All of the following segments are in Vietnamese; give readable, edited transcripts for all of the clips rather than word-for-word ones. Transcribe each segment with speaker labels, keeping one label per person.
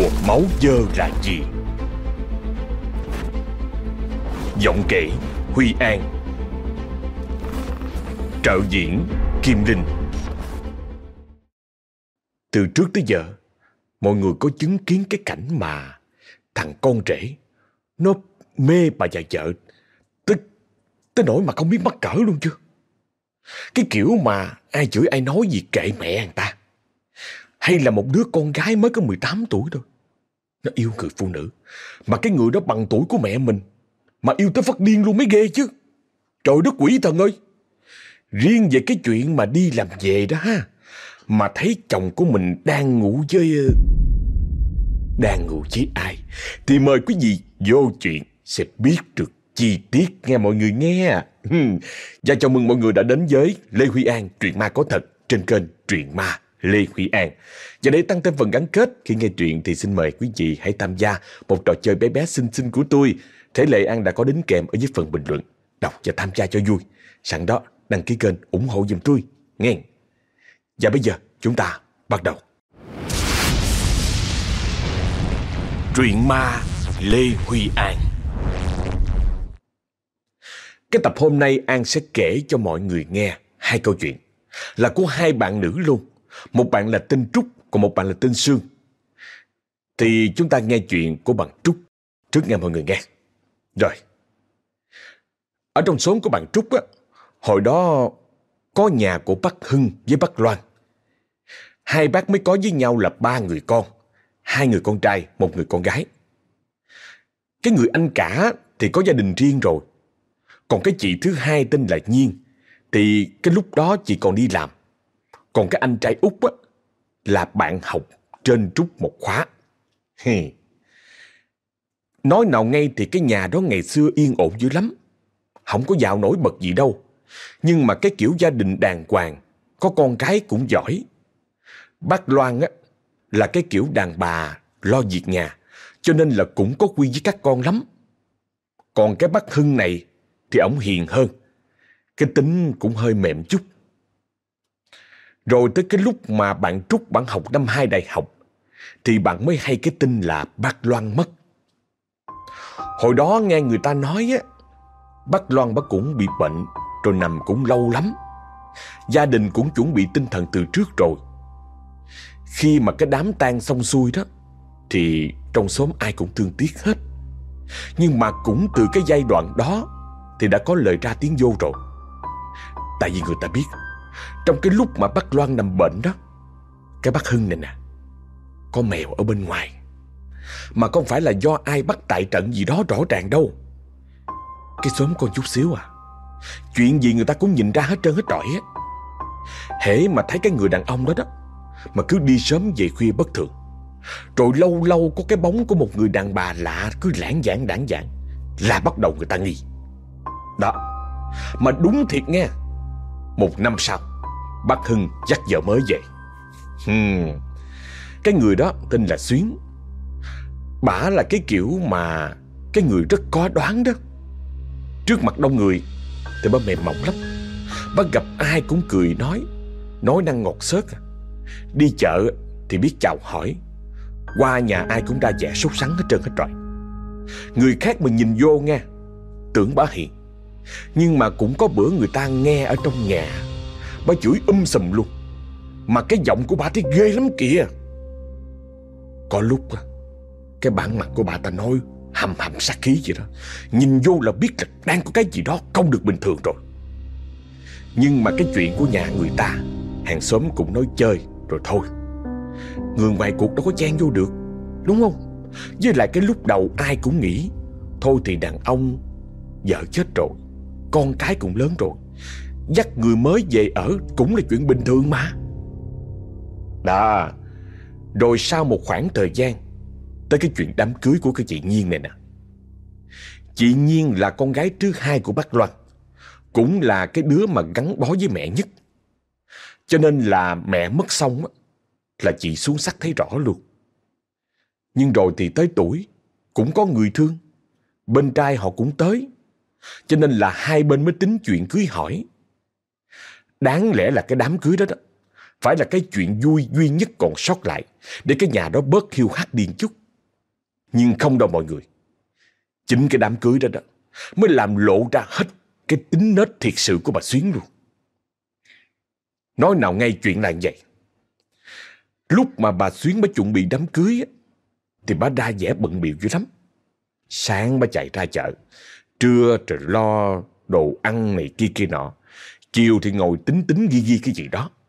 Speaker 1: của máu dơ là gì? Giọng kể Huy An. Trợ diễn Kim Linh. Từ trước tới giờ, mọi người có chứng kiến cái cảnh mà thằng con rể nó mê bà già vợ tới nỗi mà không biết mắc cỡ luôn chưa? Cái kiểu mà ai chửi ai nói gì kệ mẹ người ta. Hay là một đứa con gái mới có 18 tuổi thôi, nó yêu người phụ nữ mà cái người đó bằng tuổi của mẹ mình, mà yêu tới phát điên luôn mới ghê chứ. Trời đất quỷ thần ơi. Riêng về cái chuyện mà đi làm về đó ha, mà thấy chồng của mình đang ngủ với ai, thì mời quý vị vô chuyện sẽ biết được chi tiết nghe mọi người nghe. Và chào mừng mọi người đã đến với Lê Huy An, truyện ma có thật trên kênh Truyện Ma Lê Huy An. Và để tăng thêm phần gắn kết khi nghe truyện thì xin mời quý vị hãy tham gia một trò chơi bé bé xinh xinh của tôi. Thể lệ An đã có đính kèm ở dưới phần bình luận. Đọc và tham gia cho vui. Sẵn đó đăng ký kênh ủng hộ giùm tôi nghe. Và bây giờ chúng ta bắt đầu. Truyện Ma Lê Huy An. Cái tập hôm nay An sẽ kể cho mọi người nghe hai câu chuyện, là của hai bạn nữ luôn. Một bạn là tên Trúc, còn một bạn là tên Sương. Thì chúng ta nghe chuyện của bạn Trúc trước nghe mọi người nghe. Rồi, ở trong xóm của bạn Trúc á, hồi đó có nhà của bác Hưng với bác Loan. Hai bác mới có với nhau là 3 người con, 2 người con trai, 1 người con gái. Cái người anh cả thì có gia đình riêng rồi. Còn cái chị thứ hai tên là Nhiên, thì cái lúc đó chị còn đi làm. Còn cái anh trai út á, là bạn học trên Trúc một khóa. Nói nào ngay thì cái nhà đó ngày xưa yên ổn dữ lắm, không có giàu nổi bật gì đâu. Nhưng mà cái kiểu gia đình đàng hoàng, có con cái cũng giỏi. Bác Loan á, là cái kiểu đàn bà lo việc nhà, cho nên là cũng có quy với các con lắm. Còn cái bác Hưng này thì ổng hiền hơn, cái tính cũng hơi mềm chút. Rồi tới cái lúc mà bạn Trúc bạn học năm 2 đại học, thì bạn mới hay cái tin là bác Loan mất. Hồi đó nghe người ta nói á, bác Loan bác cũng bị bệnh, rồi nằm cũng lâu lắm. Gia đình cũng chuẩn bị tinh thần từ trước rồi. Khi mà cái đám tang xong xuôi đó, thì trong xóm ai cũng thương tiếc hết. Nhưng mà cũng từ cái giai đoạn đó thì đã có lời ra tiếng vô rồi. Tại vì người ta biết, trong cái lúc mà bác Loan nằm bệnh đó, cái bác Hưng này nè, có mèo ở bên ngoài. Mà không phải là do ai bắt tại trận gì đó rõ ràng đâu. Cái xóm con chút xíu à, chuyện gì người ta cũng nhìn ra hết trơn hết trọi á. Hễ mà thấy cái người đàn ông đó đó, mà cứ đi sớm về khuya bất thường, rồi lâu lâu có cái bóng của một người đàn bà lạ cứ lãng vãng, là bắt đầu người ta nghi. Đó, mà đúng thiệt nghe, 1 năm sau, bác Hưng dắt vợ mới về. Cái người đó tên là Xuyến. Bả là cái kiểu mà cái người rất có đoán đó. Trước mặt đông người thì bả mềm mỏng lắm. Bả gặp ai cũng cười nói năng ngọt xớt. Đi chợ thì biết chào hỏi, qua nhà ai cũng ra vẻ sốt sắng hết trơn hết trọi. Người khác mà nhìn vô nghe, tưởng bả hiền. Nhưng mà cũng có bữa người ta nghe ở trong nhà bả chửi sùm luôn. Mà cái giọng của bả thấy ghê lắm kìa. Có lúc cái bản mặt của bà ta nói hầm sát khí vậy đó, nhìn vô là biết là đang có cái gì đó không được bình thường rồi. Nhưng mà cái chuyện của nhà người ta, hàng xóm cũng nói chơi rồi thôi. Người ngoài cuộc đâu có chen vô được, đúng không? Với lại cái lúc đầu ai cũng nghĩ thôi thì đàn ông vợ chết rồi, con cái cũng lớn rồi, dắt người mới về ở cũng là chuyện bình thường mà. Đó. Rồi sau một khoảng thời gian, tới cái chuyện đám cưới của cái chị Nhiên này nè. Chị Nhiên là con gái thứ hai của bác Loan, cũng là cái đứa mà gắn bó với mẹ nhất. Cho nên là mẹ mất xong là chị xuống sắc thấy rõ luôn. Nhưng rồi thì tới tuổi cũng có người thương, bên trai họ cũng tới, cho nên là hai bên mới tính chuyện cưới hỏi. Đáng lẽ là cái đám cưới đó phải là cái chuyện vui duy nhất còn sót lại để cái nhà đó bớt hiu hắt đi chút. Nhưng không đâu mọi người. Chính cái đám cưới đó mới làm lộ ra hết cái tính nết thiệt sự của bà Xuyến luôn. Nói nào ngay chuyện là vậy. Lúc mà bà Xuyến mới chuẩn bị đám cưới thì bà ra vẻ bận bịu dữ lắm. Sáng bà chạy ra chợ, trưa rồi lo đồ ăn này kia nọ, chiều thì ngồi tính ghi cái gì đó.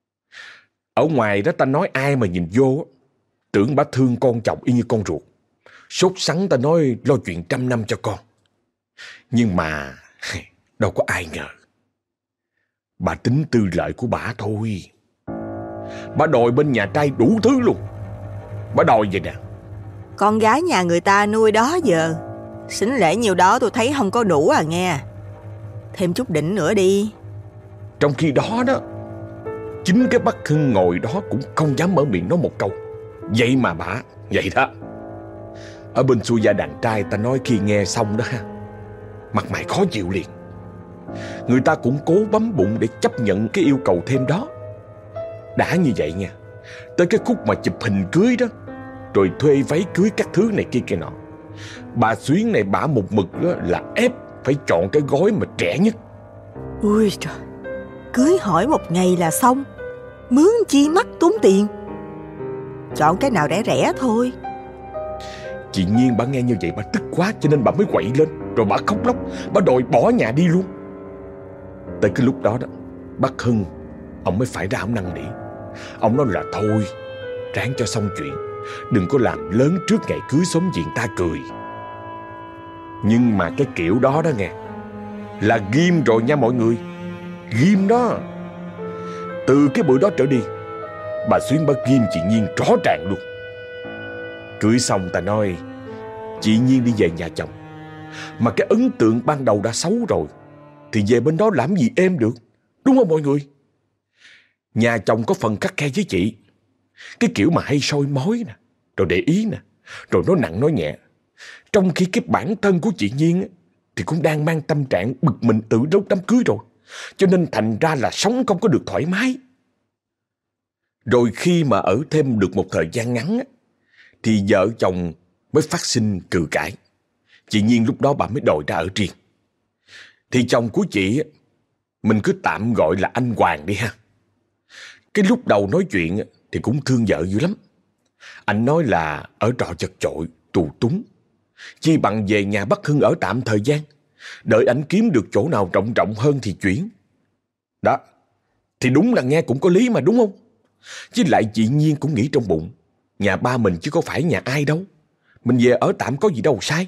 Speaker 1: Ở ngoài đó ta nói ai mà nhìn vô tưởng bà thương con chồng y như con ruột, sốt sắng ta nói lo chuyện 100 năm cho con. Nhưng mà đâu có ai ngờ bà tính tư lợi của bà thôi. Bà đòi bên nhà trai đủ thứ luôn. Bà đòi vậy nè:
Speaker 2: con gái nhà người ta nuôi đó giờ, xính lễ nhiều đó tôi thấy không có đủ à nghe. Thêm chút đỉnh nữa đi.
Speaker 1: Trong khi đó chính cái bác Hưng ngồi đó cũng không dám mở miệng nói một câu. Vậy mà bà vậy đó. Ở bên xuôi gia đàn trai ta nói khi nghe xong đó mặt mày khó chịu liền. Người ta cũng cố bấm bụng để chấp nhận cái yêu cầu thêm đó. Đã như vậy nha, tới cái khúc mà chụp hình cưới đó, rồi thuê váy cưới các thứ này kia nọ, bà Xuyến này bả một mực đó là ép phải chọn cái gói mà trẻ nhất.
Speaker 2: Ui trời, cưới hỏi một ngày là xong, mướn chi mắc tốn tiền. Chọn cái nào rẻ rẻ thôi.
Speaker 1: Chị Nhiên bà nghe như vậy bà tức quá, cho nên bà mới quậy lên, rồi bà khóc lóc, bà đòi bỏ nhà đi luôn. Tới cái lúc đó bác Hưng ông mới phải ra ông năn nỉ. Ông nói là thôi, ráng cho xong chuyện, đừng có làm lớn trước ngày cưới xóm diện ta cười. Nhưng mà cái kiểu đó nghe là ghim rồi nha mọi người. Ghim đó. Từ cái bữa đó trở đi, bà Xuyến bà ghim chị Nhiên rõ ràng luôn. Cưới xong ta nói chị Nhiên đi về nhà chồng, mà cái ấn tượng ban đầu đã xấu rồi thì về bên đó làm gì êm được, đúng không mọi người? Nhà chồng có phần khắt khe với chị, cái kiểu mà hay soi mói nè, rồi để ý nè, rồi nói nặng nói nhẹ. Trong khi cái bản thân của chị Nhiên thì cũng đang mang tâm trạng bực mình từ lúc đám cưới rồi, cho nên thành ra là sống không có được thoải mái. Rồi khi mà ở thêm được một thời gian ngắn thì vợ chồng mới phát sinh cự cãi. Chị Nhiên lúc đó bà mới đòi ra ở riêng. Thì chồng của chị mình cứ tạm gọi là anh Hoàng đi ha. Cái lúc đầu nói chuyện thì cũng thương vợ dữ lắm. Anh nói là ở trọ chật chội, tù túng, chi bằng về nhà bác Hưng ở tạm thời gian, đợi anh kiếm được chỗ nào rộng hơn thì chuyển. Đó, thì đúng là nghe cũng có lý mà đúng không? Với lại chị Nhiên cũng nghĩ trong bụng, nhà ba mình chứ có phải nhà ai đâu, mình về ở tạm có gì đâu sai.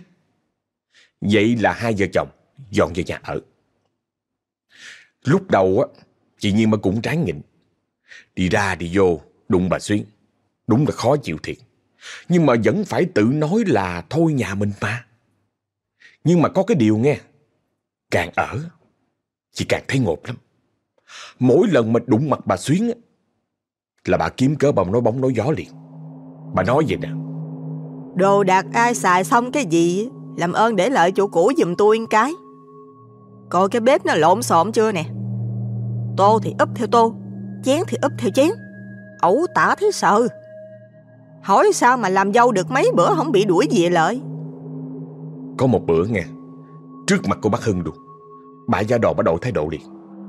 Speaker 1: Vậy là hai vợ chồng dọn về nhà ở. Lúc đầu chị Nhiên mà cũng tráng nhịn, đi ra đi vô đụng bà Xuyến, đúng là khó chịu thiệt. Nhưng mà vẫn phải tự nói là thôi nhà mình mà. Nhưng mà có cái điều nghe, càng ở chị càng thấy ngộp lắm. Mỗi lần mà đụng mặt bà Xuyến là bà kiếm cớ bà nói bóng nói gió liền. Bà nói vậy nè:
Speaker 2: đồ đạc ai xài xong cái gì làm ơn để lại chỗ cũ giùm tôi một cái. Coi cái bếp nó lộn xộn chưa nè, tô thì úp theo tô, chén thì úp theo chén, ẩu tả thấy sợ. Hỏi sao mà làm dâu được mấy bữa không bị đuổi về lợi.
Speaker 1: Có một bữa nghe, trước mặt của bác Hưng luôn, bà gia đò bà đổi thái độ liền.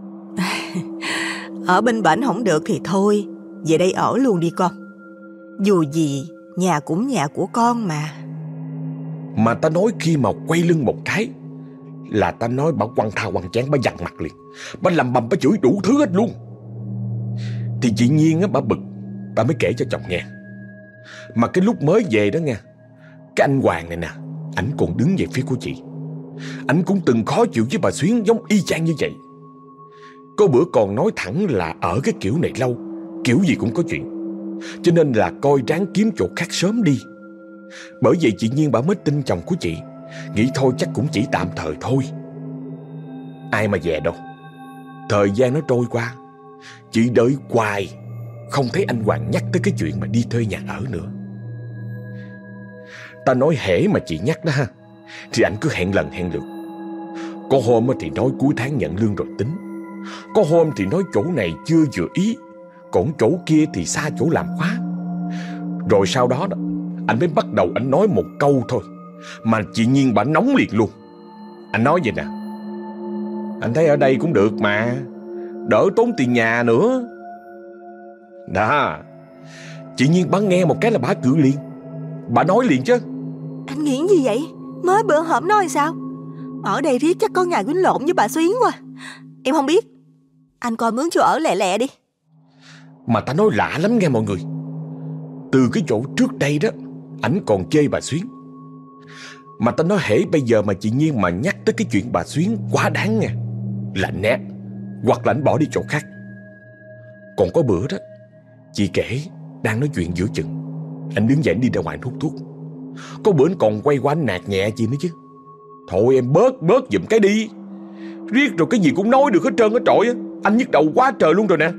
Speaker 2: Ở bên bển không được thì thôi, về đây ở luôn đi con. Dù gì nhà cũng nhà của con mà.
Speaker 1: Mà ta nói khi mà quay lưng một cái là ta nói bà quăng thao quăng chén, bà dằn mặt liền, bà làm bầm, bà chửi đủ thứ hết luôn. Thì chị Nhiên bà bực, bà mới kể cho chồng nghe. Mà cái lúc mới về đó nghe, cái anh Hoàng này nè, ảnh còn đứng về phía của chị. Ảnh cũng từng khó chịu với bà Xuyến giống y chang như vậy. Có bữa còn nói thẳng là ở cái kiểu này lâu, kiểu gì cũng có chuyện, cho nên là coi ráng kiếm chỗ khác sớm đi. Bởi vậy chị Nhiên bà mới tin chồng của chị, nghĩ thôi chắc cũng chỉ tạm thời thôi. Ai mà về đâu. Thời gian nó trôi qua, chị đợi hoài không thấy anh Hoàng nhắc tới cái chuyện mà đi thuê nhà ở nữa. Ta nói hễ mà chị nhắc đó ha, thì anh cứ hẹn lần hẹn lượt. Có hôm thì nói cuối tháng nhận lương rồi tính, có hôm thì nói chỗ này chưa vừa ý, còn chỗ kia thì xa chỗ làm khóa. Rồi sau đó anh mới bắt đầu anh nói một câu thôi mà chị Nhiên bà nóng liền luôn. Anh nói vậy nè: anh thấy ở đây cũng được mà, đỡ tốn tiền nhà nữa. Đó, chị Nhiên bà nghe một cái là bà cự liền. Bà nói liền chứ:
Speaker 2: Anh nghĩ gì vậy? Mới bữa hổm nói sao? Ở đây riết chắc có ngày quýnh lộn với bà Xuyến quá. Em không biết. Anh coi mướn chỗ ở lẹ lẹ đi.
Speaker 1: Mà ta nói lạ lắm nghe mọi người. Từ cái chỗ trước đây đó, ảnh còn chê bà Xuyến. Mà ta nói hễ bây giờ mà chị Nhiên mà nhắc tới cái chuyện bà Xuyến quá đáng nha, là ảnh né, hoặc là ảnh bỏ đi chỗ khác. Còn có bữa đó, chị kể đang nói chuyện giữa chừng, anh đứng dậy đi ra ngoài hút thuốc. Có bữa anh còn quay qua anh nạt nhẹ chị nữa chứ: thôi em bớt giùm cái đi, riết rồi cái gì cũng nói được hết trơn hết trọi á. Anh nhức đầu quá trời luôn rồi nè.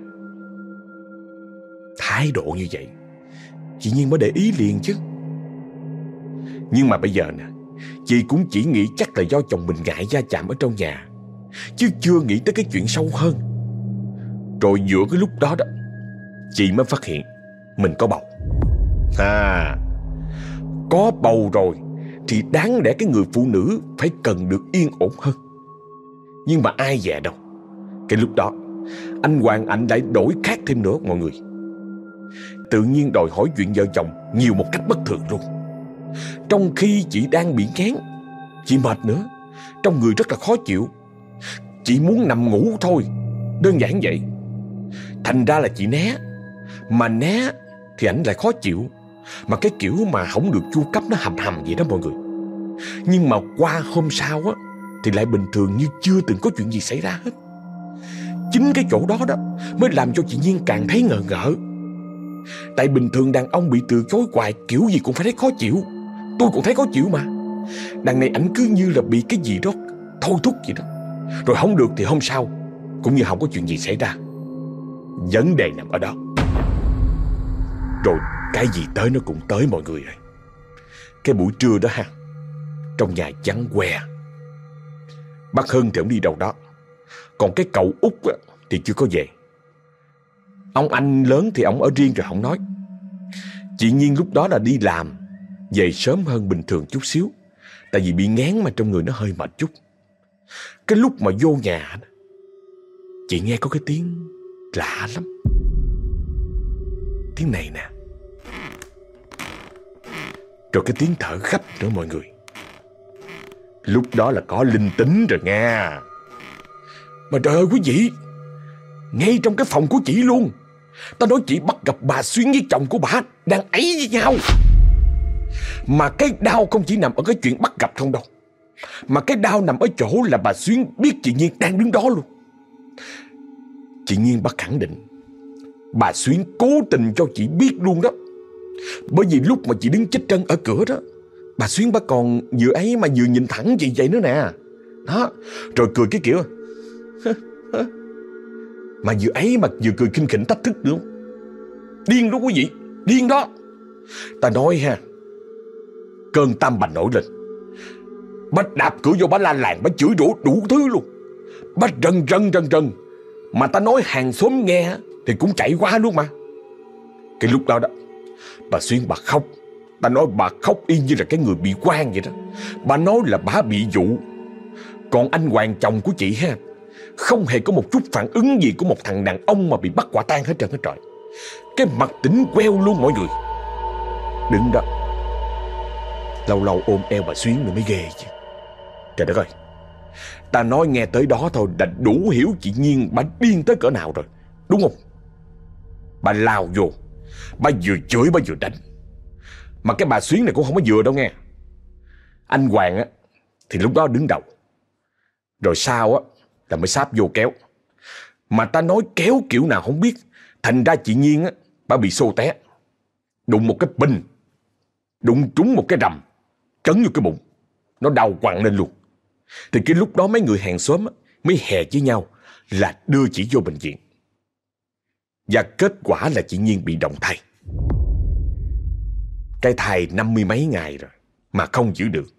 Speaker 1: Thái độ như vậy chị Nhiên mới để ý liền chứ. Nhưng mà bây giờ nè, chị cũng chỉ nghĩ chắc là do chồng mình ngại va chạm ở trong nhà, chứ chưa nghĩ tới cái chuyện sâu hơn. Rồi giữa cái lúc đó đó, chị mới phát hiện mình có bầu. Có bầu rồi thì đáng lẽ cái người phụ nữ phải cần được yên ổn hơn. Nhưng mà ai dè đâu, cái lúc đó anh Hoàng Anh lại đổi khác thêm nữa mọi người. Tự nhiên đòi hỏi chuyện vợ chồng nhiều một cách bất thường luôn. Trong khi chị đang bị ngán, chị mệt nữa, trong người rất là khó chịu, chị muốn nằm ngủ thôi, đơn giản vậy. Thành ra là chị né. Mà né thì ảnh lại khó chịu, mà cái kiểu mà không được chu cấp nó hầm hầm vậy đó mọi người. Nhưng mà qua hôm sau á thì lại bình thường như chưa từng có chuyện gì xảy ra hết. Chính cái chỗ đó đó mới làm cho chị Nhiên càng thấy ngờ ngợ. Tại bình thường đàn ông bị từ chối hoài kiểu gì cũng phải thấy khó chịu. Tôi cũng thấy khó chịu mà. Đằng này ảnh cứ như là bị cái gì đó thôi thúc vậy đó. Rồi không được thì hôm sau cũng như không có chuyện gì xảy ra. Vấn đề nằm ở đó. Rồi cái gì tới nó cũng tới mọi người ơi. Cái buổi trưa đó ha, trong nhà vắng que. Bác Hân thì ông đi đâu đó, còn cái cậu Út thì chưa có về. Ông anh lớn thì ông ở riêng rồi không nói. Chị Nhiên lúc đó là đi làm, về sớm hơn bình thường chút xíu, tại vì bị ngán mà trong người nó hơi mệt chút. Cái lúc mà vô nhà, chị nghe có cái tiếng lạ lắm. Tiếng này nè. Rồi cái tiếng thở gấp nữa mọi người. Lúc đó là có linh tính rồi nha. Mà trời ơi quý vị, ngay trong cái phòng của chị luôn, ta nói chị bắt gặp bà Xuyến với chồng của bà đang ấy với nhau. Mà cái đau không chỉ nằm ở cái chuyện bắt gặp không đâu, mà cái đau nằm ở chỗ là bà Xuyến biết chị Nhiên đang đứng đó luôn. Chị Nhiên bà khẳng định bà Xuyến cố tình cho chị biết luôn đó. Bởi vì lúc mà chị đứng chết chân ở cửa đó, bà Xuyến bà còn vừa ấy mà vừa nhìn thẳng chị vậy nữa nè. Đó, rồi cười cái kiểu mà vừa ấy mà vừa cười khinh khỉnh thách thức nữa. Điên đó quý vị, điên đó. Ta nói ha, cơn tam bành nổi lên. Bà đạp cửa vô, bà la làng, bà chửi rủa đủ thứ luôn. Bà rần. Mà ta nói hàng xóm nghe thì cũng chạy qua luôn mà. Cái lúc đó đó, bà Xuyến bà khóc. Ta nói bà khóc y như là cái người bị quan vậy đó. Bà nói là bà bị dụ. Còn anh Hoàng chồng của chị ha, không hề có một chút phản ứng gì của một thằng đàn ông mà bị bắt quả tang hết trơn hết trọi. Cái mặt tỉnh queo luôn mọi người. Đứng đó lâu lâu ôm eo bà Xuyến nữa mới ghê chứ. Trời đất ơi, ta nói nghe tới đó thôi đã đủ hiểu chị Nhiên bà điên tới cỡ nào rồi, đúng không? Bà lao vô, bà vừa chửi bà vừa đánh. Mà cái bà Xuyến này cũng không có vừa đâu nghe. Anh Hoàng á thì lúc đó đứng đầu, rồi sau á là mới sáp vô kéo. Mà ta nói kéo kiểu nào không biết. Thành ra chị Nhiên á, bà bị xô té, đụng một cái bình, đụng trúng một cái rầm, trấn vô cái bụng. Nó đau quặn lên luôn. Thì cái lúc đó mấy người hàng xóm á, mới hè với nhau là đưa chị vô bệnh viện. Và kết quả là chị Nhiên bị động thai. Cái thai 50 mấy ngày rồi mà không giữ được.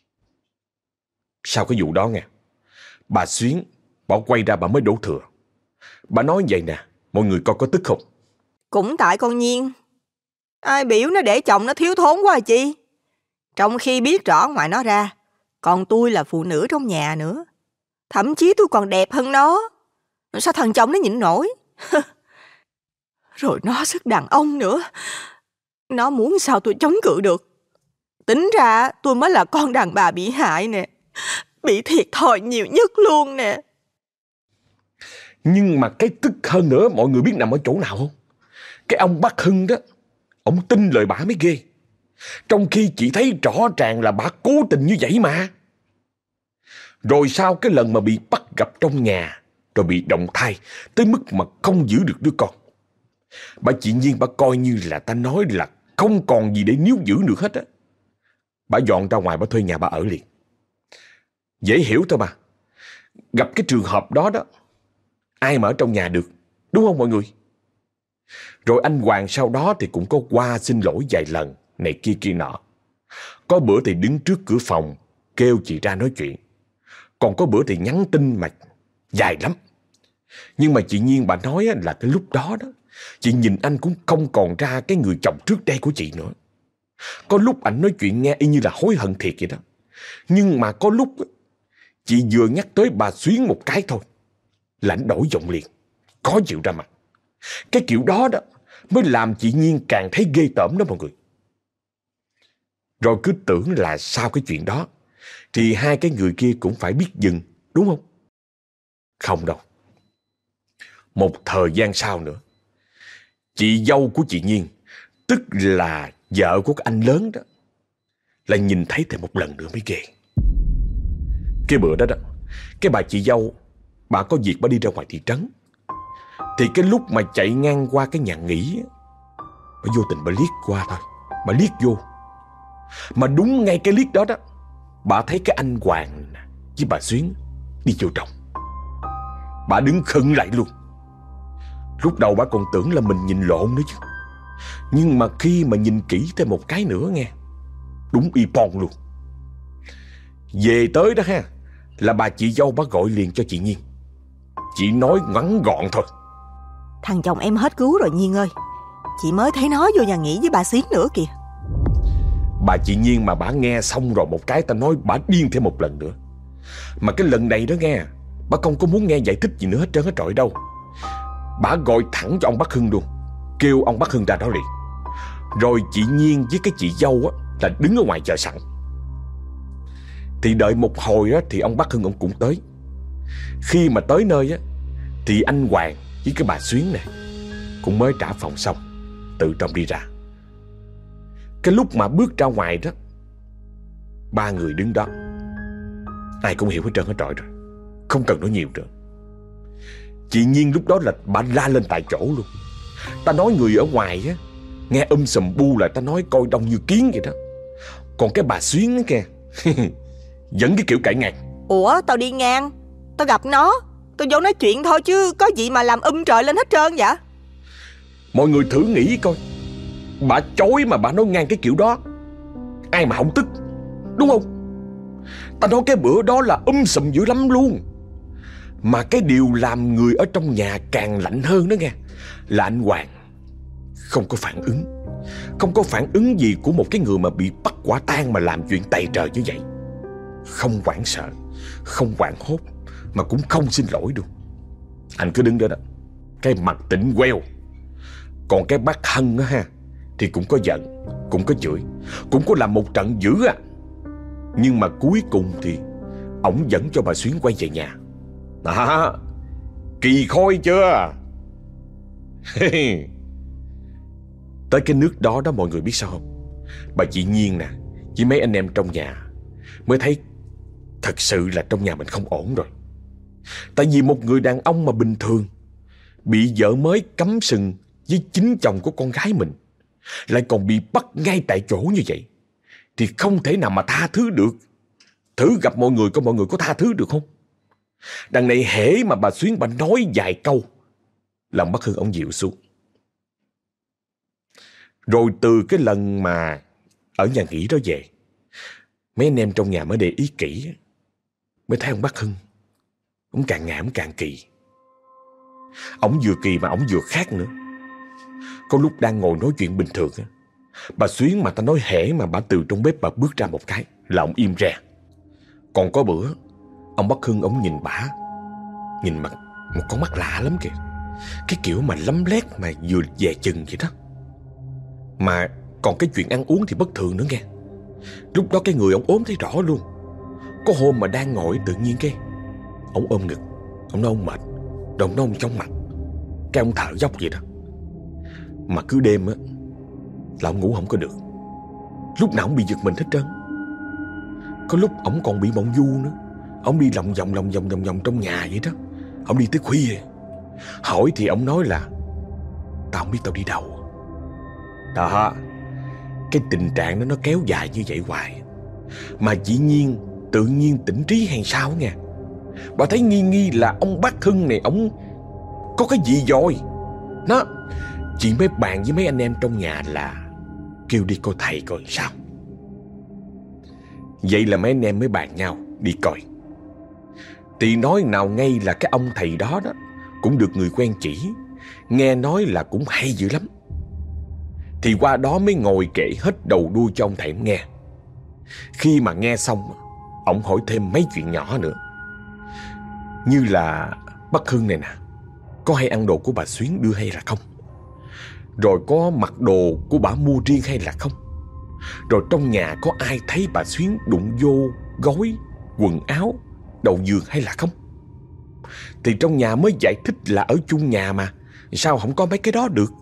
Speaker 1: Sau cái vụ đó nghe, bà Xuyến bà quay ra bà mới đổ thừa. Bà nói vậy nè, mọi người coi có tức không?
Speaker 2: Cũng tại con Nhiên. Ai biểu nó để chồng nó thiếu thốn quá chi. Trong khi biết rõ ngoài nó ra, còn tôi là phụ nữ trong nhà nữa. Thậm chí tôi còn đẹp hơn nó. Sao thằng chồng nó nhịn nổi? Rồi nó sức đàn ông nữa. Nó muốn sao tôi chống cự được. Tính ra tôi mới là con đàn bà bị hại nè. Bị thiệt thòi nhiều nhất luôn nè.
Speaker 1: Nhưng mà cái tức hơn nữa, mọi người biết nằm ở chỗ nào không? Cái ông bác Hưng đó, ông tin lời bả mới ghê. Trong khi chị thấy rõ ràng là bả cố tình như vậy mà. Rồi sau cái lần mà bị bắt gặp trong nhà, rồi bị động thai tới mức mà không giữ được đứa con, bà chị Nhiên bà coi như là ta nói là không còn gì để níu giữ được hết á. Bà dọn ra ngoài, bà thuê nhà bà ở liền. Dễ hiểu thôi mà. Gặp cái trường hợp đó đó, ai mà ở trong nhà được, đúng không mọi người? Rồi anh Hoàng sau đó thì cũng có qua xin lỗi vài lần, này kia kia nọ. Có bữa thì đứng trước cửa phòng kêu chị ra nói chuyện. Còn có bữa thì nhắn tin mà dài lắm. Nhưng mà chị Nhiên bà nói là cái lúc đó đó, chị nhìn anh cũng không còn ra cái người chồng trước đây của chị nữa. Có lúc anh nói chuyện nghe y như là hối hận thiệt vậy đó. Nhưng mà có lúc chị vừa nhắc tới bà Xuyến một cái thôi là anh đổi giọng liền, khó chịu ra mặt. Cái kiểu đó đó mới làm chị Nhiên càng thấy ghê tởm đó mọi người. Rồi cứ tưởng là sau cái chuyện đó thì hai cái người kia cũng phải biết dừng, đúng không? Không đâu. Một thời gian sau nữa, chị dâu của chị Nhiên, tức là vợ của cái anh lớn đó, là nhìn thấy thêm một lần nữa mới ghê. Cái bữa đó đó, cái bà chị dâu, bà có việc bà đi ra ngoài thị trấn. Thì cái lúc mà chạy ngang qua cái nhà nghỉ, bà vô tình bà liếc qua thôi. Bà liếc vô, mà đúng ngay cái liếc đó đó, bà thấy cái anh Hoàng với bà Xuyến đi vô trong. Bà đứng khựng lại luôn. Lúc đầu bà còn tưởng là mình nhìn lộn nữa chứ. Nhưng mà khi mà nhìn kỹ thêm một cái nữa nghe, đúng y pon luôn. Về tới đó ha, là bà chị dâu bà gọi liền cho chị Nhiên. Chị nói ngắn gọn thôi:
Speaker 2: Thằng chồng em hết cứu rồi Nhiên ơi. Chị mới thấy nó vô nhà nghỉ với bà Xuyến nữa kìa.
Speaker 1: Bà chị Nhiên mà bà nghe xong rồi một cái, ta nói bà điên thêm một lần nữa. Mà cái lần này đó nghe, bà không có muốn nghe giải thích gì nữa hết trơn hết trọi đâu. Bà gọi thẳng cho ông bác Hưng luôn, kêu ông bác Hưng ra đó liền. Rồi chị Nhiên với cái chị dâu á là đứng ở ngoài chờ sẵn. Thì đợi một hồi á thì ông bác Hưng ông cũng tới. Khi mà tới nơi á thì anh Hoàng với cái bà Xuyến này cũng mới trả phòng xong, từ trong đi ra. Cái lúc mà bước ra ngoài đó, ba người đứng đó, ai cũng hiểu hết trơn hết trọi rồi, không cần nói nhiều nữa. Chị Nhiên lúc đó là bà la lên tại chỗ luôn. Ta nói người ở ngoài á nghe sùm bu lại, ta nói coi đông như kiến vậy đó. Còn cái bà Xuyến á kìa vẫn cái kiểu cãi ngang.
Speaker 2: Ủa tao đi ngang, tao gặp nó, tao vô nói chuyện thôi chứ có gì mà làm trời lên hết trơn vậy?
Speaker 1: Mọi người thử nghĩ coi, bà chối mà bà nói ngang cái kiểu đó, ai mà không tức, đúng không? Ta nói cái bữa đó là sùm dữ lắm luôn. Mà cái điều làm người ở trong nhà càng lạnh hơn đó nghe, là anh Hoàng không có phản ứng. Không có phản ứng gì của một cái người mà bị bắt quả tang mà làm chuyện tày trời như vậy. Không hoảng sợ, không hoảng hốt, mà cũng không xin lỗi đâu. Anh cứ đứng đó đó, cái mặt tỉnh queo. Còn cái bác Hân á ha, thì cũng có giận, cũng có chửi, cũng có làm một trận dữ à. Nhưng mà cuối cùng thì ổng dẫn cho bà Xuyến quay về nhà. Kỳ khôi chưa? Tới cái nước đó đó mọi người biết sao không? Bà chị Nhiên nè, với mấy anh em trong nhà mới thấy thật sự là trong nhà mình không ổn rồi. Tại vì một người đàn ông mà bình thường bị vợ mới cắm sừng với chính chồng của con gái mình, lại còn bị bắt ngay tại chỗ như vậy, thì không thể nào mà tha thứ được. Thử gặp mọi người coi mọi người có tha thứ được không? Đằng này hễ mà bà Xuyến bà nói vài câu, lòng bác Hưng ông dịu xuống. Rồi từ cái lần mà ở nhà nghỉ đó về, mấy anh em trong nhà mới để ý kỹ, mới thấy ông bác Hưng ông càng ngày ông càng kỳ. Ông vừa kỳ mà ông vừa khác nữa. Có lúc đang ngồi nói chuyện bình thường, bà Xuyến mà ta nói hễ mà bà từ trong bếp bà bước ra một cái là ông im re. Còn có bữa ông Bắc Hưng ông nhìn bà, nhìn mặt một con mắt lạ lắm kìa, cái kiểu mà lấm lét mà vừa dè chừng vậy đó. Mà còn cái chuyện ăn uống thì bất thường nữa nghe. Lúc đó cái người ông ốm thấy rõ luôn. Có hôm mà đang ngồi tự nhiên cái ông ôm ngực, ông nói ông mệt, rồi ông nói ông chóng mặt, cái ông thở dốc vậy đó. Mà cứ đêm á là ông ngủ không có được, lúc nào ông bị giật mình hết trơn. Có lúc ông còn bị mộng du nữa. Ông đi lòng vòng trong nhà vậy đó. Ông đi tới khuya. Hỏi thì ông nói là tao không biết tao đi đâu. Đó, cái tình trạng nó kéo dài như vậy hoài. Mà chỉ nhiên tự nhiên tỉnh trí hay sao nha. Bà thấy nghi là ông Bác Hưng này ông có cái gì rồi. Nó chị mới bàn với mấy anh em trong nhà là kêu đi coi thầy coi sao. Vậy là mấy anh em mới bàn nhau đi coi. Thì nói nào ngay là cái ông thầy đó cũng được người quen chỉ, nghe nói là cũng hay dữ lắm. Thì qua đó mới ngồi kể hết đầu đuôi cho ông thầy nghe. Khi mà nghe xong, ông hỏi thêm mấy chuyện nhỏ nữa. Như là Bác Hưng này nè, có hay ăn đồ của bà Xuyến đưa hay là không? Rồi có mặc đồ của bà mua riêng hay là không? Rồi trong nhà có ai thấy bà Xuyến đụng vô gối, quần áo, đầu giường hay là không? Thì trong nhà mới giải thích là ở chung nhà mà, sao không có mấy cái đó được?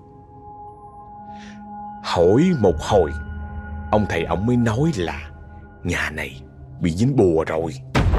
Speaker 1: Hỏi một hồi, ông thầy ông mới nói là nhà này bị dính bùa rồi.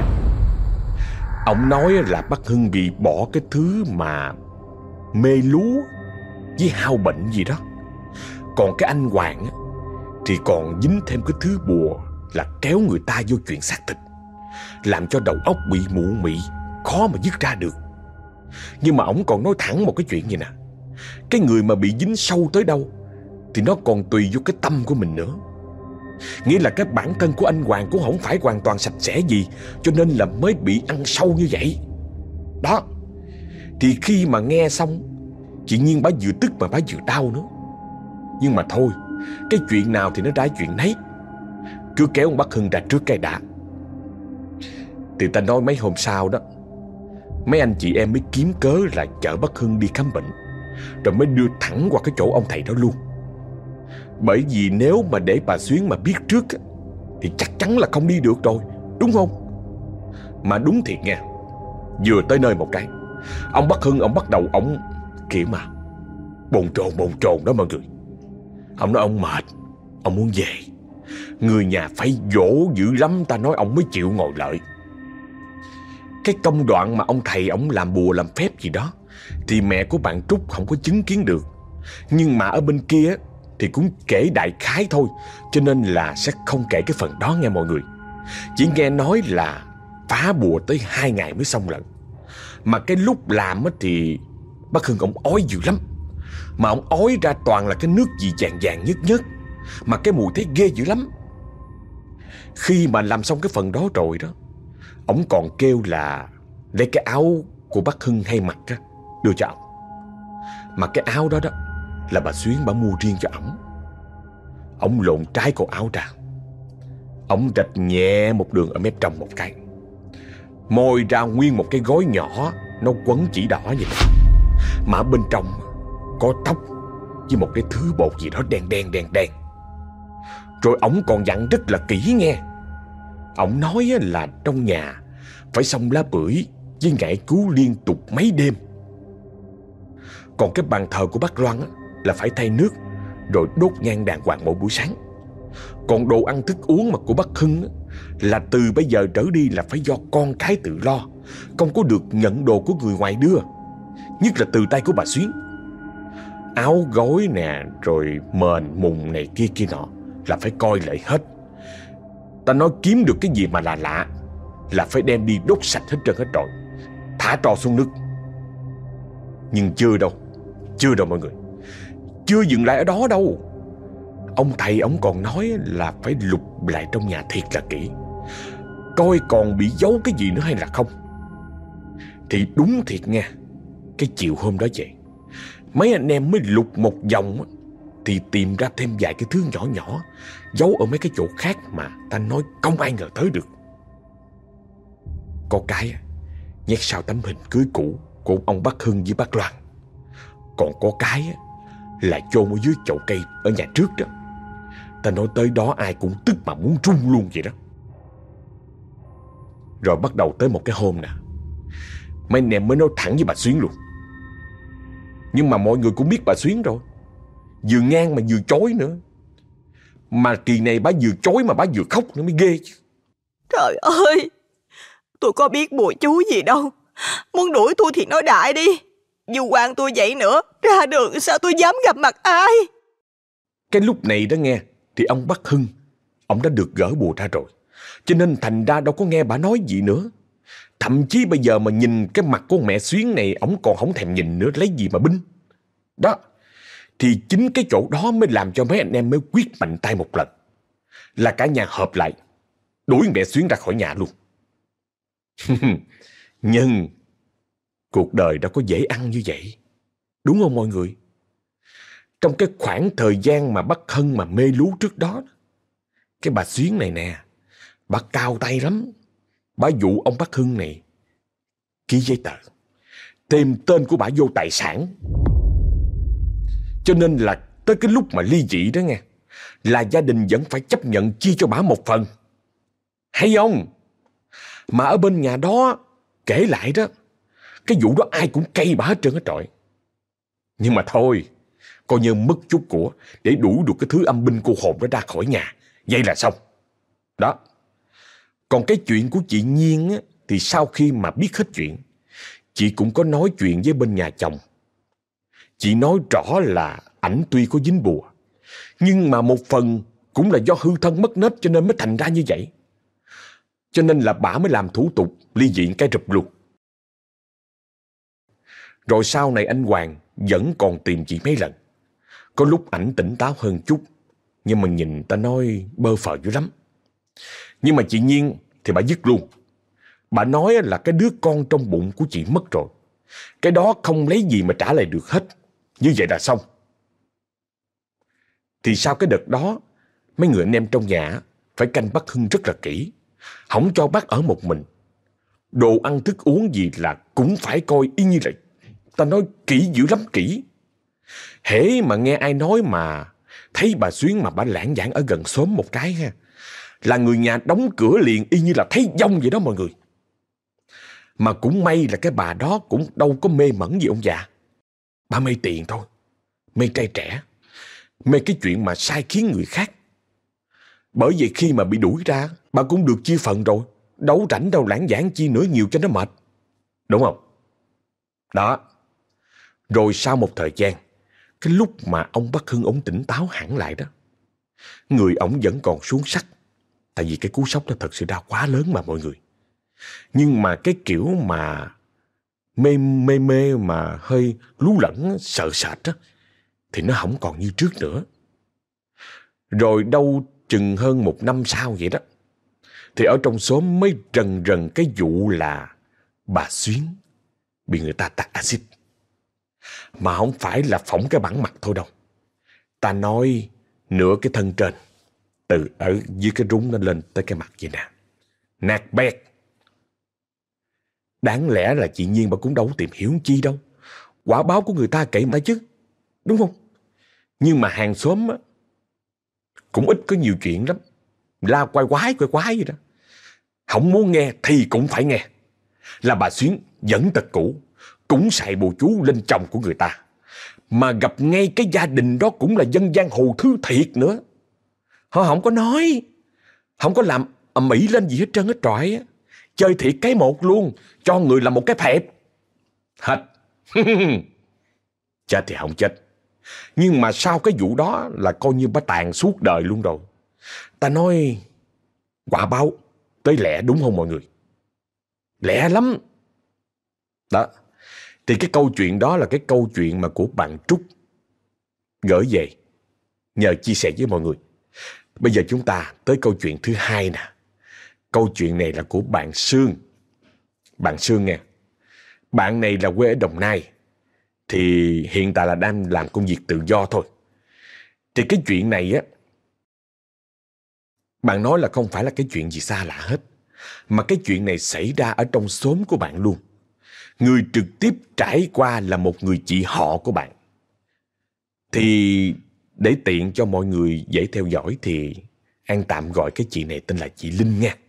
Speaker 1: Ông nói là bác Hưng bị bỏ cái thứ mà mê lú với hao bệnh gì đó. Còn cái anh Hoàng thì còn dính thêm cái thứ bùa là kéo người ta vô chuyện xác thịt, làm cho đầu óc bị mụ mị, khó mà dứt ra được. Nhưng mà ổng còn nói thẳng một cái chuyện vậy nè: cái người mà bị dính sâu tới đâu thì nó còn tùy vô cái tâm của mình nữa. Nghĩa là cái bản thân của anh Hoàng cũng không phải hoàn toàn sạch sẽ gì, cho nên là mới bị ăn sâu như vậy. Đó. Thì khi mà nghe xong, chị Nhiên bà vừa tức mà bà vừa đau nữa. Nhưng mà thôi, cái chuyện nào thì nó ra chuyện nấy. Cứ kéo ông Bác Hưng ra trước cái đã. Thì ta nói mấy hôm sau đó, mấy anh chị em mới kiếm cớ là chở Bác Hưng đi khám bệnh, rồi mới đưa thẳng qua cái chỗ ông thầy đó luôn. Bởi vì nếu mà để bà Xuyến mà biết trước thì chắc chắn là không đi được rồi, đúng không? Mà đúng thiệt nha, vừa tới nơi một cái, ông Bác Hưng ông bắt đầu ông kiểu mà bồn chồn đó mọi người. Ông nói ông mệt, ông muốn về. Người nhà phải dỗ dữ lắm, ta nói ông mới chịu ngồi lợi. Cái công đoạn mà ông thầy ông làm bùa làm phép gì đó thì mẹ của bạn Trúc không có chứng kiến được. Nhưng mà ở bên kia thì cũng kể đại khái thôi, cho nên là sẽ không kể cái phần đó nghe mọi người. Chỉ nghe nói là phá bùa tới 2 ngày mới xong lận. Mà cái lúc làm thì bác Hưng ông ói dữ lắm. Mà ông ói ra toàn là cái nước gì vàng nhớt. Mà cái mùi thấy ghê dữ lắm. Khi mà làm xong cái phần đó rồi đó, ông còn kêu là lấy cái áo của bác Hưng hay mặc đưa cho ông. Mà cái áo đó là bà Xuyến bà mua riêng cho ổng. Ông lộn trái cổ áo ra, ông rạch nhẹ một đường ở mép trong một cái, môi ra nguyên một cái gói nhỏ, nó quấn chỉ đỏ vậy đó. Mà bên trong có tóc với một cái thứ bột gì đó đen. Rồi ổng còn dặn rất là kỹ nghe. Ổng nói là trong nhà phải xông lá bưởi với ngải cứu liên tục mấy đêm. Còn cái bàn thờ của bác Loan là phải thay nước rồi đốt nhang đàng hoàng mỗi buổi sáng. Còn đồ ăn thức uống mà của bác Hưng là từ bây giờ trở đi là phải do con cái tự lo, không có được nhận đồ của người ngoài đưa, nhất là từ tay của bà Xuyến. Áo gối nè, rồi mền mùng này kia nọ là phải coi lại hết. Ta nói kiếm được cái gì mà lạ là phải đem đi đốt sạch hết trơn hết rồi, thả trò xuống nước. Nhưng chưa đâu mọi người, chưa dừng lại ở đó đâu. Ông thầy ông còn nói là phải lục lại trong nhà thiệt là kỹ, coi còn bị giấu cái gì nữa hay là không. Thì đúng thiệt nha, cái chiều hôm đó vậy, mấy anh em mới lục một vòng thì tìm ra thêm vài cái thứ nhỏ nhỏ giấu ở mấy cái chỗ khác mà ta nói không ai ngờ tới được. Có cái nhét sau tấm hình cưới cũ của ông bác Hưng với bác Loan. Còn có cái là chôn ở dưới chậu cây ở nhà trước đó. Ta nói tới đó ai cũng tức mà muốn run luôn vậy đó. Rồi bắt đầu tới một cái hôm nè, mấy anh em mới nói thẳng với bà Xuyến luôn. Nhưng mà mọi người cũng biết bà Xuyến rồi, vừa ngang mà vừa chối nữa. Mà kỳ này bà vừa chối mà bà vừa khóc nữa mới ghê chứ.
Speaker 2: Trời ơi, tôi có biết bùa chú gì đâu. Muốn đuổi tôi thì nói đại đi. Dù quan tôi vậy nữa, ra đường sao tôi dám gặp mặt ai.
Speaker 1: Cái lúc này đó nghe, thì ông bác Hưng, ông đã được gỡ bùa ra rồi, cho nên thành ra đâu có nghe bà nói gì nữa. Thậm chí bây giờ mà nhìn cái mặt của mẹ Xuyến này, ổng còn không thèm nhìn nữa, lấy gì mà binh. Đó, thì chính cái chỗ đó mới làm cho mấy anh em mới quyết mạnh tay một lần, là cả nhà họp lại đuổi mẹ Xuyến ra khỏi nhà luôn. Nhưng cuộc đời đâu có dễ ăn như vậy, đúng không mọi người? Trong cái khoảng thời gian mà bác Hân mà mê lú trước đó, cái bà Xuyến này nè, bà cao tay lắm. Bà dụ ông bác Hưng này ký giấy tờ thêm tên của bà vô tài sản. Cho nên là tới cái lúc mà ly dị đó nghe, là gia đình vẫn phải chấp nhận chia cho bà một phần. Hay không? Mà ở bên nhà đó kể lại đó, cái vụ đó ai cũng cay bà hết trơn hết trọi. Nhưng mà thôi, coi như mất chút của để đuổi được cái thứ âm binh cô hồn đó ra khỏi nhà, vậy là xong. Đó. Còn cái chuyện của chị Nhiên á, thì sau khi mà biết hết chuyện, chị cũng có nói chuyện với bên nhà chồng. Chị nói rõ là ảnh tuy có dính bùa, nhưng mà một phần cũng là do hư thân mất nết cho nên mới thành ra như vậy. Cho nên là bà mới làm thủ tục ly dị cái rụp luôn. Rồi sau này anh Hoàng vẫn còn tìm chị mấy lần. Có lúc ảnh tỉnh táo hơn chút, nhưng mà nhìn ta nói bơ phờ dữ lắm. Nhưng mà chị Nhiên thì bà dứt luôn. Bà nói là cái đứa con trong bụng của chị mất rồi, cái đó không lấy gì mà trả lại được hết. Như vậy là xong. Thì sau cái đợt đó, mấy người anh em trong nhà phải canh bác Hưng rất là kỹ, không cho bác ở một mình. Đồ ăn thức uống gì là cũng phải coi y như là, ta nói kỹ dữ lắm, kỹ. Hễ mà nghe ai nói mà thấy bà Xuyến mà bà lãng vãng ở gần xóm một cái ha, là người nhà đóng cửa liền, y như là thấy vong vậy đó mọi người. Mà cũng may là cái bà đó cũng đâu có mê mẩn gì ông già. Bà mê tiền thôi, mê trai trẻ, mê cái chuyện mà sai khiến người khác. Bởi vậy khi mà bị đuổi ra, bà cũng được chia phần rồi, đâu rảnh đâu lãng vãng chi nữa nhiều cho nó mệt. Đúng không? Đó. Rồi sau một thời gian, cái lúc mà ông bác Hưng ổng tỉnh táo hẳn lại đó, người ổng vẫn còn xuống sắc. Tại vì cái cú sốc nó thật sự ra quá lớn mà mọi người. Nhưng mà cái kiểu mà mê mà hơi lú lẫn, sợ sệt đó, thì nó không còn như trước nữa. Rồi đâu chừng hơn 1 năm sau vậy đó, thì ở trong xóm mới rần rần cái vụ là bà Xuyến bị người ta tạt axit. Mà không phải là phỏng cái bản mặt thôi đâu. Ta nói nửa cái thân trên, từ ở dưới cái rúng nó lên tới cái mặt vậy nè, nát bét. Đáng lẽ là chị Nhiên bà cũng đâu tìm hiểu chi đâu, quả báo của người ta kệ mà chứ, đúng không? Nhưng mà hàng xóm á, cũng ít có nhiều chuyện lắm, la quay quái vậy đó. Không muốn nghe thì cũng phải nghe. Là bà Xuyến vẫn tật cũ, cũng xài bùa chú lên chồng của người ta. Mà gặp ngay cái gia đình đó cũng là dân giang hồ thứ thiệt nữa. Họ không có nói, không có làm ầm ĩ lên gì hết trơn hết trọi á. Chơi thiệt cái một luôn, cho người làm một cái phẹp hết. Chết thì không chết, nhưng mà sau cái vụ đó là coi như bà tàn suốt đời luôn rồi. Ta nói quả báo tới lẹ, đúng không mọi người? Lẹ lắm. Đó. Thì cái câu chuyện đó là cái câu chuyện mà của bạn Trúc gửi về, nhờ chia sẻ với mọi người. Bây giờ chúng ta tới câu chuyện thứ hai nè. Câu chuyện này là của bạn Sương. Bạn Sương nghe. Bạn này là quê ở Đồng Nai. thì hiện tại là đang làm công việc tự do thôi. Thì cái chuyện này á, bạn nói là không phải là cái chuyện gì xa lạ hết, mà cái chuyện này xảy ra ở trong xóm của bạn luôn. Người trực tiếp trải qua là một người chị họ của bạn. Thì để tiện cho mọi người dễ theo dõi thì An tạm gọi cái chị này tên là chị Linh nha.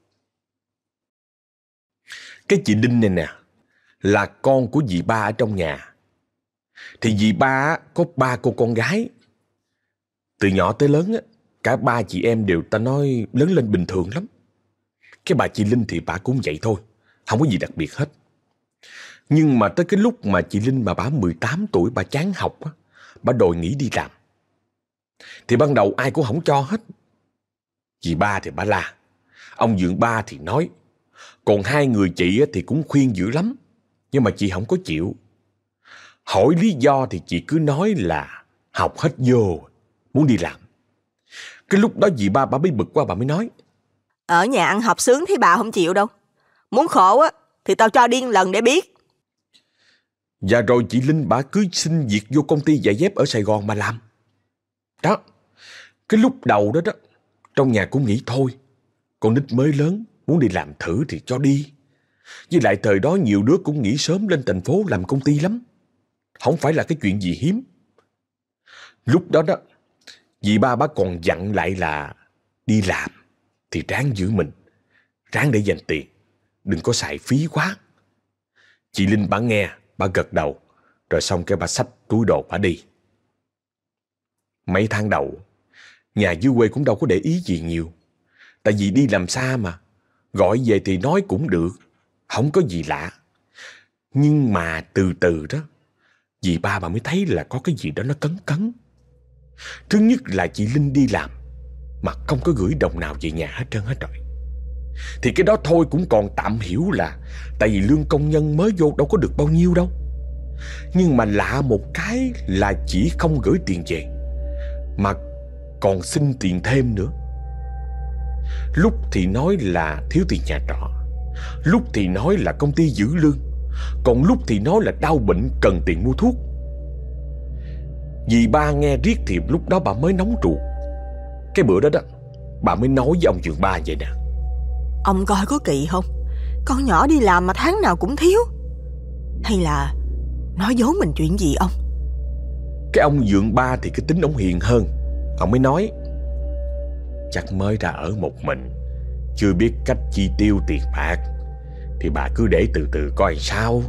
Speaker 1: Cái chị Linh này nè là con của dì ba ở trong nhà. Thì dì ba có 3 cô con gái. Từ nhỏ tới lớn cả 3 chị em đều ta nói lớn lên bình thường lắm. Cái bà chị Linh thì bà cũng vậy thôi, không có gì đặc biệt hết. Nhưng mà tới cái lúc mà chị Linh bà 18 tuổi, bà chán học á, bà đòi nghỉ đi làm. Thì ban đầu ai cũng không cho hết. Dì ba thì bà la, ông Dượng ba thì nói, còn 2 người chị thì cũng khuyên dữ lắm, nhưng mà chị không có chịu. Hỏi lý do thì chị cứ nói là học hết vô, muốn đi làm. Cái lúc đó dì ba bà mới bực quá, bà mới nói,
Speaker 2: ở nhà ăn học sướng thấy bà không chịu đâu. Muốn khổ á thì tao cho điên lần để biết.
Speaker 1: Và rồi chị Linh bà cứ xin việc vô công ty giày dép ở Sài Gòn mà làm. Đó, cái lúc đầu đó trong nhà cũng nghĩ thôi, con nít mới lớn, muốn đi làm thử thì cho đi. Với lại thời đó nhiều đứa cũng nghỉ sớm lên thành phố làm công ty lắm, không phải là cái chuyện gì hiếm. Lúc đó dì ba bà còn dặn lại là đi làm thì ráng giữ mình, ráng để dành tiền, đừng có xài phí quá. Chị Linh bà nghe, bà gật đầu, rồi xong cái bà xách túi đồ bà đi. Mấy tháng đầu, nhà dưới quê cũng đâu có để ý gì nhiều, tại vì đi làm xa mà, gọi về thì nói cũng được, không có gì lạ. Nhưng mà từ từ đó, dì ba bà mới thấy là có cái gì đó nó cấn cấn. Thứ nhất là chị Linh đi làm mà không có gửi đồng nào về nhà hết trơn hết rồi. Thì cái đó thôi cũng còn tạm hiểu là tại vì lương công nhân mới vô đâu có được bao nhiêu đâu. Nhưng mà lạ một cái là chỉ không gửi tiền về mà còn xin tiền thêm nữa. Lúc thì nói là thiếu tiền nhà trọ, lúc thì nói là công ty giữ lương, còn lúc thì nói là đau bệnh cần tiền mua thuốc. Dì ba nghe riết thì lúc đó bà mới nóng ruột. Cái bữa đó bà mới nói với ông Dượng ba vậy nè,
Speaker 2: ông coi có kỳ không? Con nhỏ đi làm mà tháng nào cũng thiếu, hay là nói giấu mình chuyện gì ông?
Speaker 1: Cái ông Dượng ba thì cái tính ông hiền hơn. Ông mới nói, chắc mới ra ở một mình, chưa biết cách chi tiêu tiền bạc, thì bà cứ để từ từ coi sao.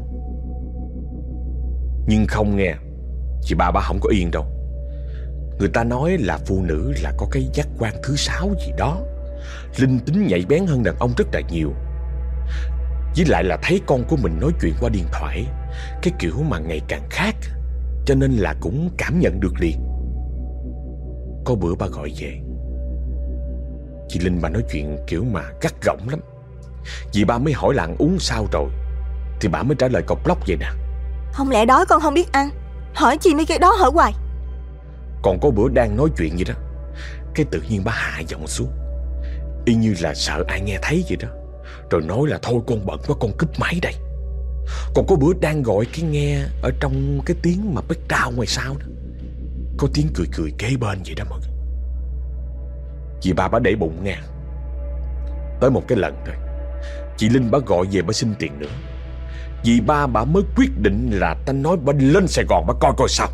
Speaker 1: Nhưng không nghe, chị ba không có yên đâu. Người ta nói là phụ nữ là có cái giác quan thứ 6 gì đó, linh tính nhạy bén hơn đàn ông rất là nhiều. Với lại là thấy con của mình nói chuyện qua điện thoại, cái kiểu mà ngày càng khác, cho nên là cũng cảm nhận được liền. Có bữa ba gọi về, chị Linh bà nói chuyện kiểu mà gắt gỏng lắm. Dì ba mới hỏi là ăn uống sao rồi, thì bà mới trả lời cộc lốc vậy nè,
Speaker 2: không lẽ đói con không biết ăn, hỏi chi mấy cái đó hỏi hoài.
Speaker 1: Còn có bữa đang nói chuyện vậy đó, cái tự nhiên bà hạ giọng xuống, y như là sợ ai nghe thấy vậy đó, rồi nói là thôi con bận quá, con cúp máy đây. Còn có bữa đang gọi cái nghe ở trong cái tiếng mà background ngoài sau đó, có tiếng cười cười kế bên vậy đó mọi người. Chị ba bà để bụng nghe. Tới một cái lần thôi, chị Linh bà gọi về bà xin tiền nữa. Dì ba bà mới quyết định là ta nói bà lên Sài Gòn bà coi coi sao.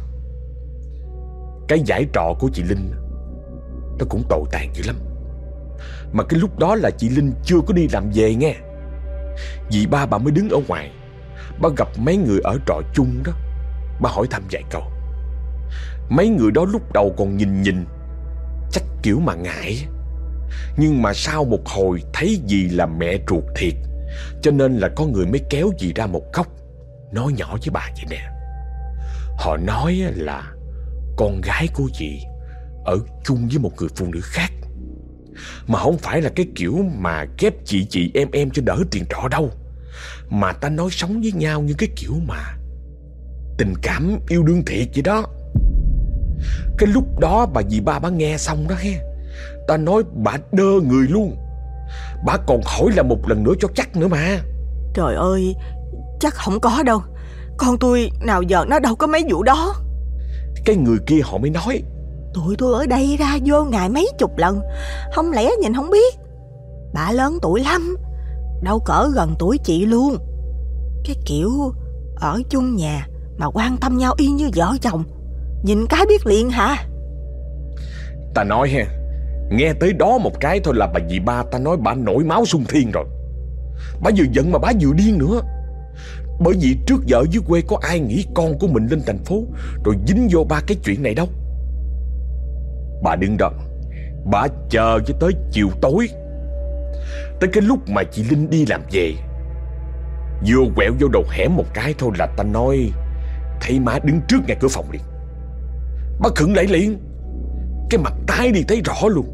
Speaker 1: Cái giải trọ của chị Linh nó cũng tồi tàn dữ lắm. Mà cái lúc đó là chị Linh chưa có đi làm về nghe. Dì ba bà mới đứng ở ngoài, bà gặp mấy người ở trọ chung đó, bà hỏi thăm vài câu. Mấy người đó lúc đầu còn nhìn chắc kiểu mà ngại, nhưng mà sau một hồi thấy dì là mẹ ruột thiệt, cho nên là có người mới kéo dì ra một góc, nói nhỏ với bà vậy nè. Họ nói là con gái của dì ở chung với một người phụ nữ khác, mà không phải là cái kiểu mà ghép chị em cho đỡ tiền trọ đâu, mà ta nói sống với nhau như cái kiểu mà tình cảm yêu đương thiệt vậy đó. Cái lúc đó bà dì ba bà nghe xong đó he, ta nói bà đơ người luôn. Bà còn hỏi là một lần nữa cho chắc nữa mà.
Speaker 2: Trời ơi, chắc không có đâu. Con tôi nào giờ nó đâu có mấy vụ đó.
Speaker 1: Cái người kia họ mới nói:
Speaker 2: Tụi tôi ở đây ra vô ngày mấy chục lần, không lẽ nhìn không biết. Bà lớn tuổi lắm, đâu cỡ gần tuổi chị luôn. Cái kiểu ở chung nhà mà quan tâm nhau y như vợ chồng, nhìn cái biết liền hả?
Speaker 1: Ta nói ha, nghe tới đó một cái thôi là bà dì ba ta nói bà nổi máu sung thiên rồi. Bà vừa giận mà bà vừa điên nữa. Bởi vì trước giờ dưới quê có ai nghĩ con của mình lên thành phố rồi dính vô ba cái chuyện này đâu. Bà đứng đó, bà chờ cho tới chiều tối, tới cái lúc mà chị Linh đi làm về, vừa quẹo vô đầu hẻm một cái thôi là ta nói thấy má đứng trước ngay cửa phòng liền. Bà khựng lại liền, cái mặt tái đi thấy rõ luôn.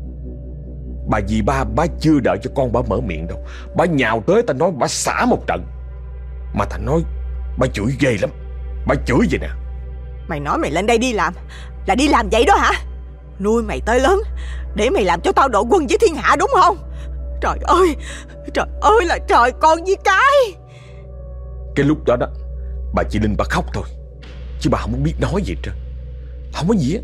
Speaker 1: Bà dì ba bà chưa đợi cho con bà mở miệng đâu, bà nhào tới ta nói bà xả một trận. Mà ta nói bà chửi ghê lắm. Bà chửi vậy nè:
Speaker 2: Mày nói mày lên đây đi làm là đi làm vậy đó hả? Nuôi mày tới lớn để mày làm cho tao đội quân với thiên hạ đúng không? Trời ơi là trời, con với cái.
Speaker 1: Cái lúc đó đó, bà chị Linh bà khóc thôi, chứ bà không biết nói gì hết trơn. Không có gì á.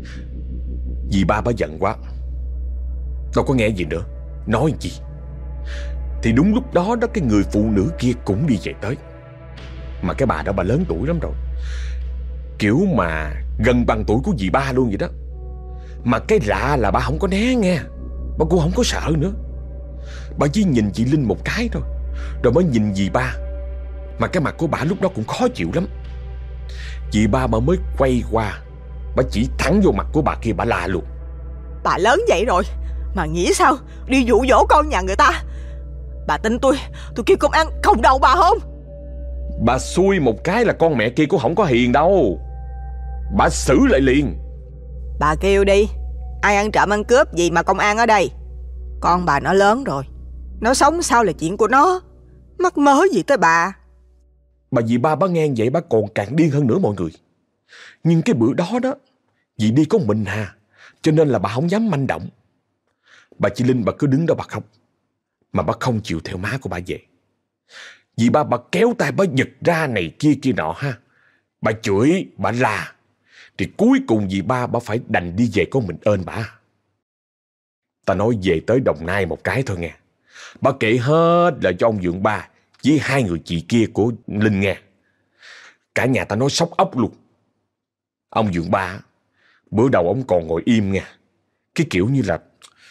Speaker 1: Dì ba bà giận quá, đâu có nghe gì nữa, nói gì. Thì đúng lúc đó đó, cái người phụ nữ kia cũng đi về tới. Mà cái bà đó bà lớn tuổi lắm rồi, kiểu mà gần bằng tuổi của dì ba luôn vậy đó. Mà cái lạ là bà không có né nghe, bà cũng không có sợ nữa. Bà chỉ nhìn chị Linh một cái thôi, rồi mới nhìn dì ba. Mà cái mặt của bà lúc đó cũng khó chịu lắm. Dì ba bà mới quay qua, bà chỉ thẳng vô mặt của bà kia, bà la luôn:
Speaker 2: Bà lớn vậy rồi mà nghĩ sao đi dụ dỗ con nhà người ta? Bà tin tôi kêu công an còng đầu bà không?
Speaker 1: Bà xui một cái là con mẹ kia cũng không có hiền đâu, bà xử lại liền.
Speaker 2: Bà kêu đi, ai ăn trộm ăn cướp gì mà công an ở đây? Con bà nó lớn rồi, nó sống sao là chuyện của nó, mắc mớ gì tới bà?
Speaker 1: Bà dì ba bà nghe vậy bà còn càng điên hơn nữa mọi người. Nhưng cái bữa đó đó, dì đi có mình hà, cho nên là bà không dám manh động. Bà chị Linh bà cứ đứng đó bà khóc, mà bà không chịu theo má của bà về. Dì ba bà kéo tay bà giật ra này kia kia nọ ha. Bà chửi, bà la. Thì cuối cùng dì ba bà phải đành đi về con mình ơn bà. Ta nói về tới Đồng Nai một cái thôi nghe. Bà kể hết lại cho ông Dượng ba với hai người chị kia của Linh nghe. Cả nhà ta nói sốc ốc luôn. Ông Dượng ba bữa đầu ông còn ngồi im nghe, cái kiểu như là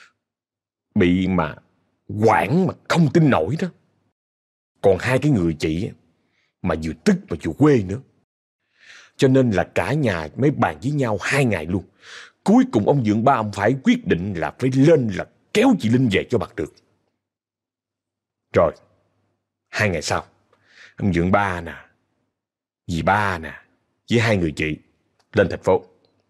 Speaker 1: bị mà hoảng mà không tin nổi đó. Còn hai cái người chị mà vừa tức mà vừa quê nữa. Cho nên là cả nhà mới bàn với nhau 2 ngày luôn. Cuối cùng ông Dượng ba ông phải quyết định là phải lên là kéo chị Linh về cho bằng được. Rồi 2 ngày sau, ông Dượng ba nè, dì ba nè với hai người chị lên thành phố.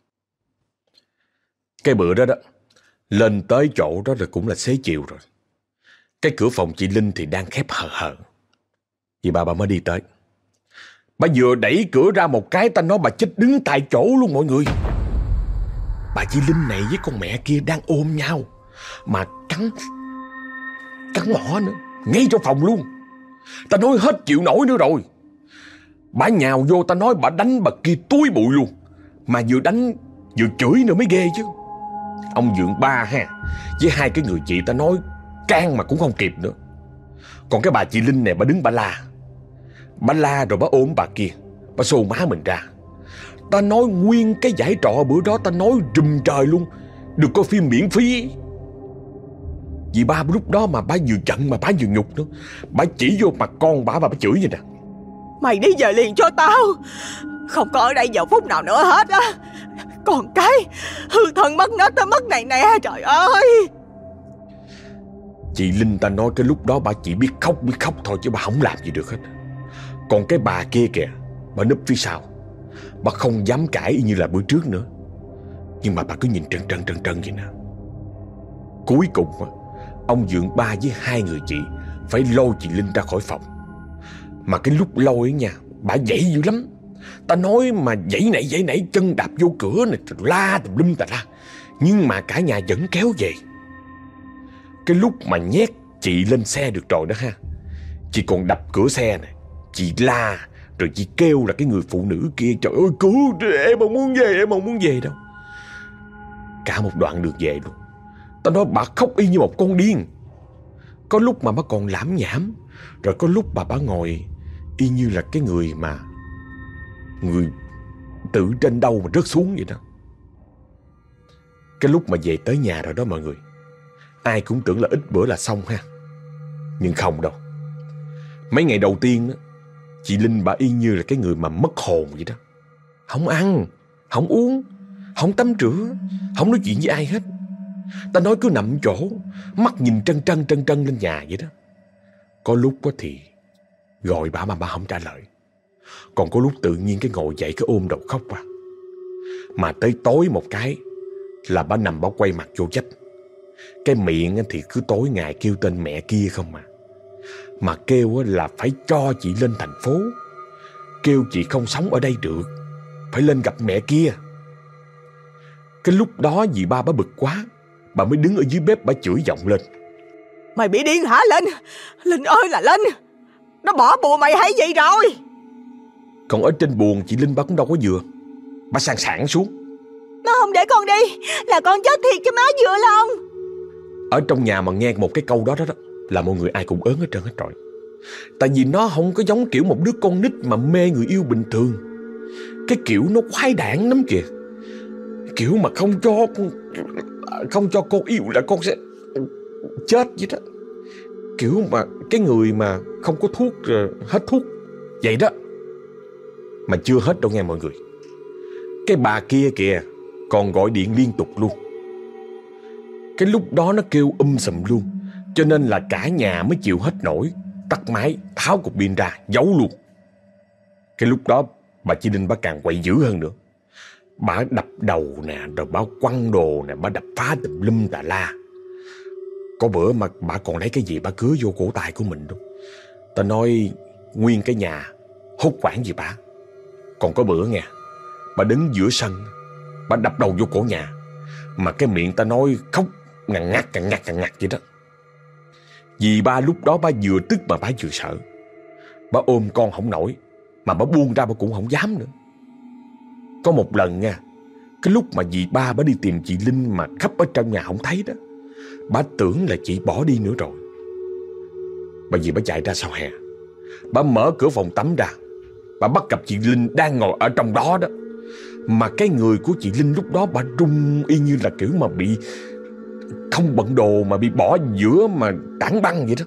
Speaker 1: Cái bữa đó đó, lên tới chỗ đó rồi cũng là xế chiều rồi. Cái cửa phòng chị Linh thì đang khép hờ hờ. Dì ba bà mới đi tới. Bà vừa đẩy cửa ra một cái, ta nói bà chết đứng tại chỗ luôn mọi người. Bà chị Linh này với con mẹ kia đang ôm nhau mà cắn mỏ nữa, ngay trong phòng luôn. Ta nói hết chịu nổi nữa rồi. Bà nhào vô, ta nói bà đánh bà kia túi bụi luôn. Mà vừa đánh vừa chửi nữa mới ghê chứ. Ông Dượng ba ha với hai cái người chị ta nói can mà cũng không kịp nữa. Còn cái bà chị Linh này bà đứng bà la. Bà la rồi bà ôm bà kia, bà xô má mình ra. Ta nói nguyên cái giải trọ bữa đó ta nói rùm trời luôn, được coi phim miễn phí. Dì ba lúc đó mà bà vừa giận mà bà vừa nhục nữa. Bà chỉ vô mặt con bà chửi vậy nè:
Speaker 2: Mày đi về liền cho tao, không có ở đây giờ phút nào nữa hết á. Còn cái hư thân mất nết tới mất này nè, trời ơi.
Speaker 1: Chị Linh ta nói cái lúc đó bà chỉ biết khóc thôi chứ bà không làm gì được hết. Còn cái bà kia kìa, bà núp phía sau, bà không dám cãi y như là bữa trước nữa. Nhưng mà bà cứ nhìn trân vậy nè. Cuối cùng ông Dượng ba với hai người chị phải lôi chị Linh ra khỏi phòng. Mà cái lúc lôi ấy nha, bà dậy dữ lắm. Ta nói mà dậy nãy chân đạp vô cửa này, la tùm lum tà la. Nhưng mà cả nhà vẫn kéo về. Cái lúc mà nhét chị lên xe được rồi đó ha, chị còn đập cửa xe này, chị la Rồi chị kêu là cái người phụ nữ kia: trời ơi cứu, em không muốn về, em không muốn về đâu. Cả một đoạn đường về luôn, tao nói bà khóc y như một con điên. Có lúc mà bà còn lảm nhảm, rồi có lúc bà ngồi y như là cái người từ trên đâu mà rớt xuống vậy đó. Cái lúc mà về tới nhà rồi đó mọi người, ai cũng tưởng là ít bữa là xong ha. Nhưng không đâu. Mấy ngày đầu tiên đó, chị Linh bà y như là cái người mà mất hồn vậy đó. Không ăn, không uống, không tắm rửa, không nói chuyện với ai hết. Ta nói cứ nằm chỗ, mắt nhìn trân trân lên nhà vậy đó. Có lúc có thì gọi bà mà bà không trả lời. Còn có lúc tự nhiên cái ngồi dậy cái ôm đầu khóc à. Mà tới tối một cái là bà nằm bà quay mặt vô vách. Cái miệng thì cứ tối ngày kêu tên mẹ kia không mà kêu là phải cho chị lên thành phố, kêu chị không sống ở đây được, phải lên gặp mẹ kia. Cái lúc đó dì ba bà bực quá, bà mới đứng ở dưới bếp bà chửi giọng lên:
Speaker 2: mày bị điên hả Linh? Linh ơi là Linh, nó bỏ bùa mày hay gì rồi?
Speaker 1: Còn ở trên buồng chị Linh bà cũng đâu có vừa. Bà sàn sảng xuống:
Speaker 2: Nó không để con đi là con chết thiệt cho má vừa lòng.
Speaker 1: Ở trong nhà mà nghe một cái câu đó là mọi người ai cũng ớn hết trơn hết trọi. Tại vì nó không có giống kiểu một đứa con nít mà mê người yêu bình thường. Cái kiểu nó khoái đản lắm kìa. Kiểu mà không cho con yêu là con sẽ chết vậy đó. Kiểu mà cái người mà không có thuốc rồi hết thuốc vậy đó. Mà chưa hết đâu nghe mọi người. Cái bà kia kìa còn gọi điện liên tục luôn. Cái lúc đó nó kêu sùm luôn, cho nên là cả nhà mới chịu hết nổi, tắt máy, tháo cục pin ra, giấu luôn. Cái lúc đó bà Chi Linh bà càng quậy dữ hơn nữa. Bà đập đầu nè, rồi bà quăng đồ nè, bà đập phá tùm lum tà la. Có bữa mà bà còn lấy cái gì bà cứa vô cổ tay của mình đâu. Ta nói nguyên cái nhà hốt quản gì bà. Còn có bữa nghe, bà đứng giữa sân, bà đập đầu vô cổ nhà, mà cái miệng ta nói khóc ngằn ngặt vậy đó. Vì ba lúc đó ba vừa tức mà ba vừa sợ. Ba ôm con không nổi, mà ba buông ra ba cũng không dám nữa. Có một lần nha, cái lúc mà dì ba đi tìm chị Linh mà khắp ở trong nhà không thấy đó, ba tưởng là chị bỏ đi nữa rồi. Bà dì ba chạy ra sau hè, ba mở cửa phòng tắm ra, bà bắt gặp chị Linh đang ngồi ở trong đó đó. Mà cái người của chị Linh lúc đó bà run y như là kiểu mà bị không bận đồ mà bị bỏ giữa mà tảng băng vậy đó.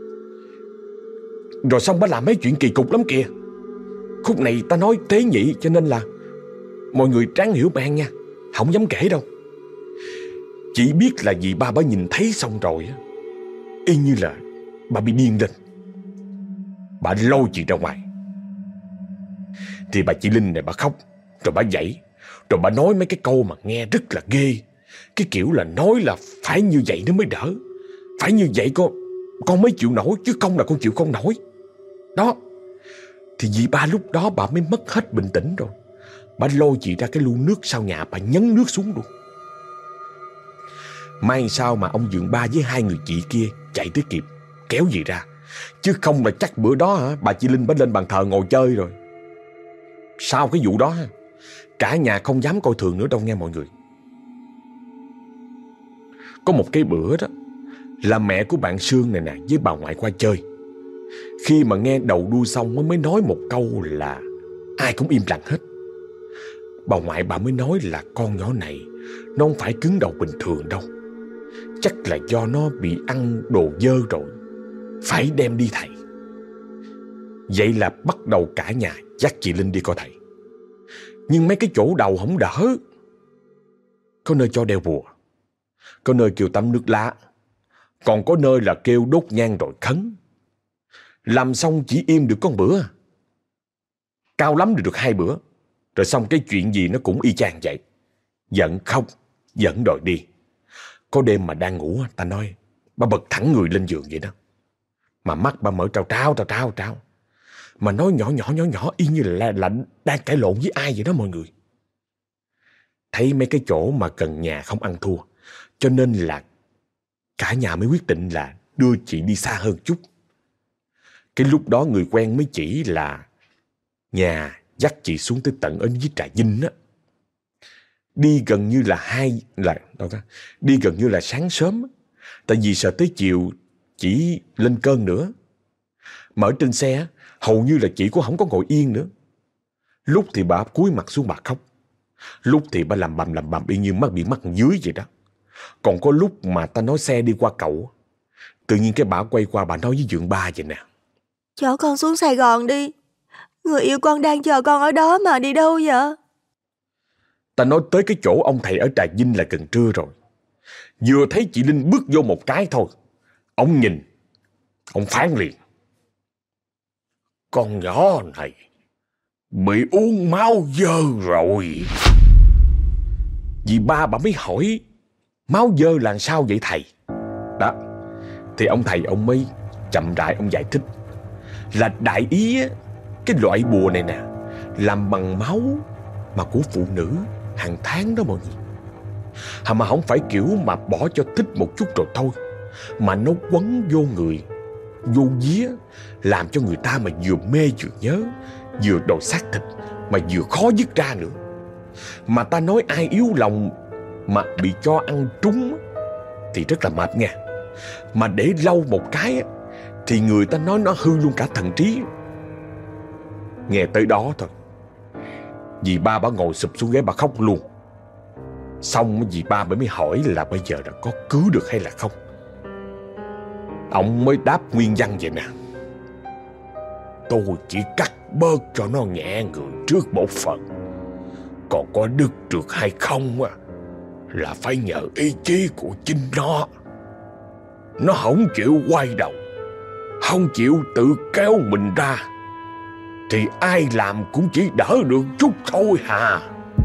Speaker 1: Rồi xong bà làm mấy chuyện kỳ cục lắm kìa. Khúc này ta nói tế nhị, cho nên là mọi người ráng hiểu ban nha, không dám kể đâu. Chỉ biết là vì ba nhìn thấy xong rồi á, y như là bà bị điên lên. Bà lôi chị ra ngoài. Thì bà chị Linh này bà khóc, rồi bà dậy, rồi bà nói mấy cái câu mà nghe rất là ghê. Cái kiểu là nói là phải như vậy nó mới đỡ, phải như vậy con mới chịu nổi, chứ không là con chịu không nổi. Đó. Thì dì ba lúc đó bà mới mất hết bình tĩnh rồi. Bà lôi chị ra cái lu nước sau nhà, bà nhấn nước xuống luôn. May sao mà ông Dượng Ba với hai người chị kia chạy tới kịp, kéo dì ra. Chứ không là chắc bữa đó bà chị Linh bà lên bàn thờ ngồi chơi rồi. Sau cái vụ đó cả nhà không dám coi thường nữa đâu nghe mọi người. Có một cái bữa đó là mẹ của bạn Sương này nè với bà ngoại qua chơi. Khi mà nghe đầu đuôi xong mới nói một câu là ai cũng im lặng hết. Bà ngoại bà mới nói là con nhỏ này nó không phải cứng đầu bình thường đâu, chắc là do nó bị ăn đồ dơ rồi, phải đem đi thầy. Vậy là bắt đầu cả nhà dắt chị Linh đi coi thầy. Nhưng mấy cái chỗ đầu không đỡ. Có nơi cho đeo bùa, có nơi kêu tắm nước lá, còn có nơi là kêu đốt nhang rồi khấn. Làm xong chỉ im được có một bữa, cao lắm được 2 bữa. Rồi xong cái chuyện gì nó cũng y chang vậy. Giận không, giận đòi đi. Có đêm mà đang ngủ, ta nói bà bật thẳng người lên giường vậy đó. Mà mắt bà mở trao. Mà nói nhỏ y như là đang cãi lộn với ai vậy đó mọi người. Thấy mấy cái chỗ mà gần nhà không ăn thua, cho nên là cả nhà mới quyết định là đưa chị đi xa hơn chút. Cái lúc đó người quen mới chỉ là nhà dắt chị xuống tới tận ở dưới Trà Vinh á. Đi gần như là sáng sớm, tại vì sợ tới chiều chị lên cơn nữa. Mà ở trên xe hầu như là chị cũng không có ngồi yên nữa. Lúc thì bà cúi mặt xuống bà khóc, lúc thì bà làm bầm y như bị mắc dưới vậy đó. Còn có lúc mà ta nói xe đi qua cầu, tự nhiên cái bà quay qua bà nói với Dượng Ba vậy nè:
Speaker 2: Chở con xuống Sài Gòn đi, người yêu con đang chờ con ở đó mà, đi đâu vậy?
Speaker 1: Ta nói tới cái chỗ ông thầy ở Trà Vinh là gần trưa rồi. Vừa thấy chị Linh bước vô một cái thôi, ông nhìn, ông phán liền: con nhỏ này bị uống máu dơ rồi. Dì Ba bà mới hỏi: máu dơ là sao vậy thầy? Đó, thì ông thầy ông mới chậm rãi ông giải thích là đại ý á, cái loại bùa này nè làm bằng máu mà của phụ nữ hàng tháng đó mọi người. Mà không phải kiểu mà bỏ cho thích một chút rồi thôi, mà nó quấn vô người, vô vía, làm cho người ta mà vừa mê vừa nhớ, vừa đòi xác thịt, mà vừa khó dứt ra nữa. Mà ta nói ai yếu lòng mà bị cho ăn trúng thì rất là mệt nha. Mà để lâu một cái thì người ta nói nó hư luôn cả thần trí. Nghe tới đó thôi, dì Ba bà ngồi sụp xuống ghế bà khóc luôn. Xong dì Ba mới hỏi là bây giờ là có cứu được hay là không. Ông mới đáp nguyên văn vậy nè: tôi chỉ cắt bớt cho nó nhẹ người trước một phần, còn có đứt được hay không là phải nhờ ý chí của chính nó. Nó không chịu quay đầu, không chịu tự kéo mình ra, thì ai làm cũng chỉ đỡ được chút thôi hà.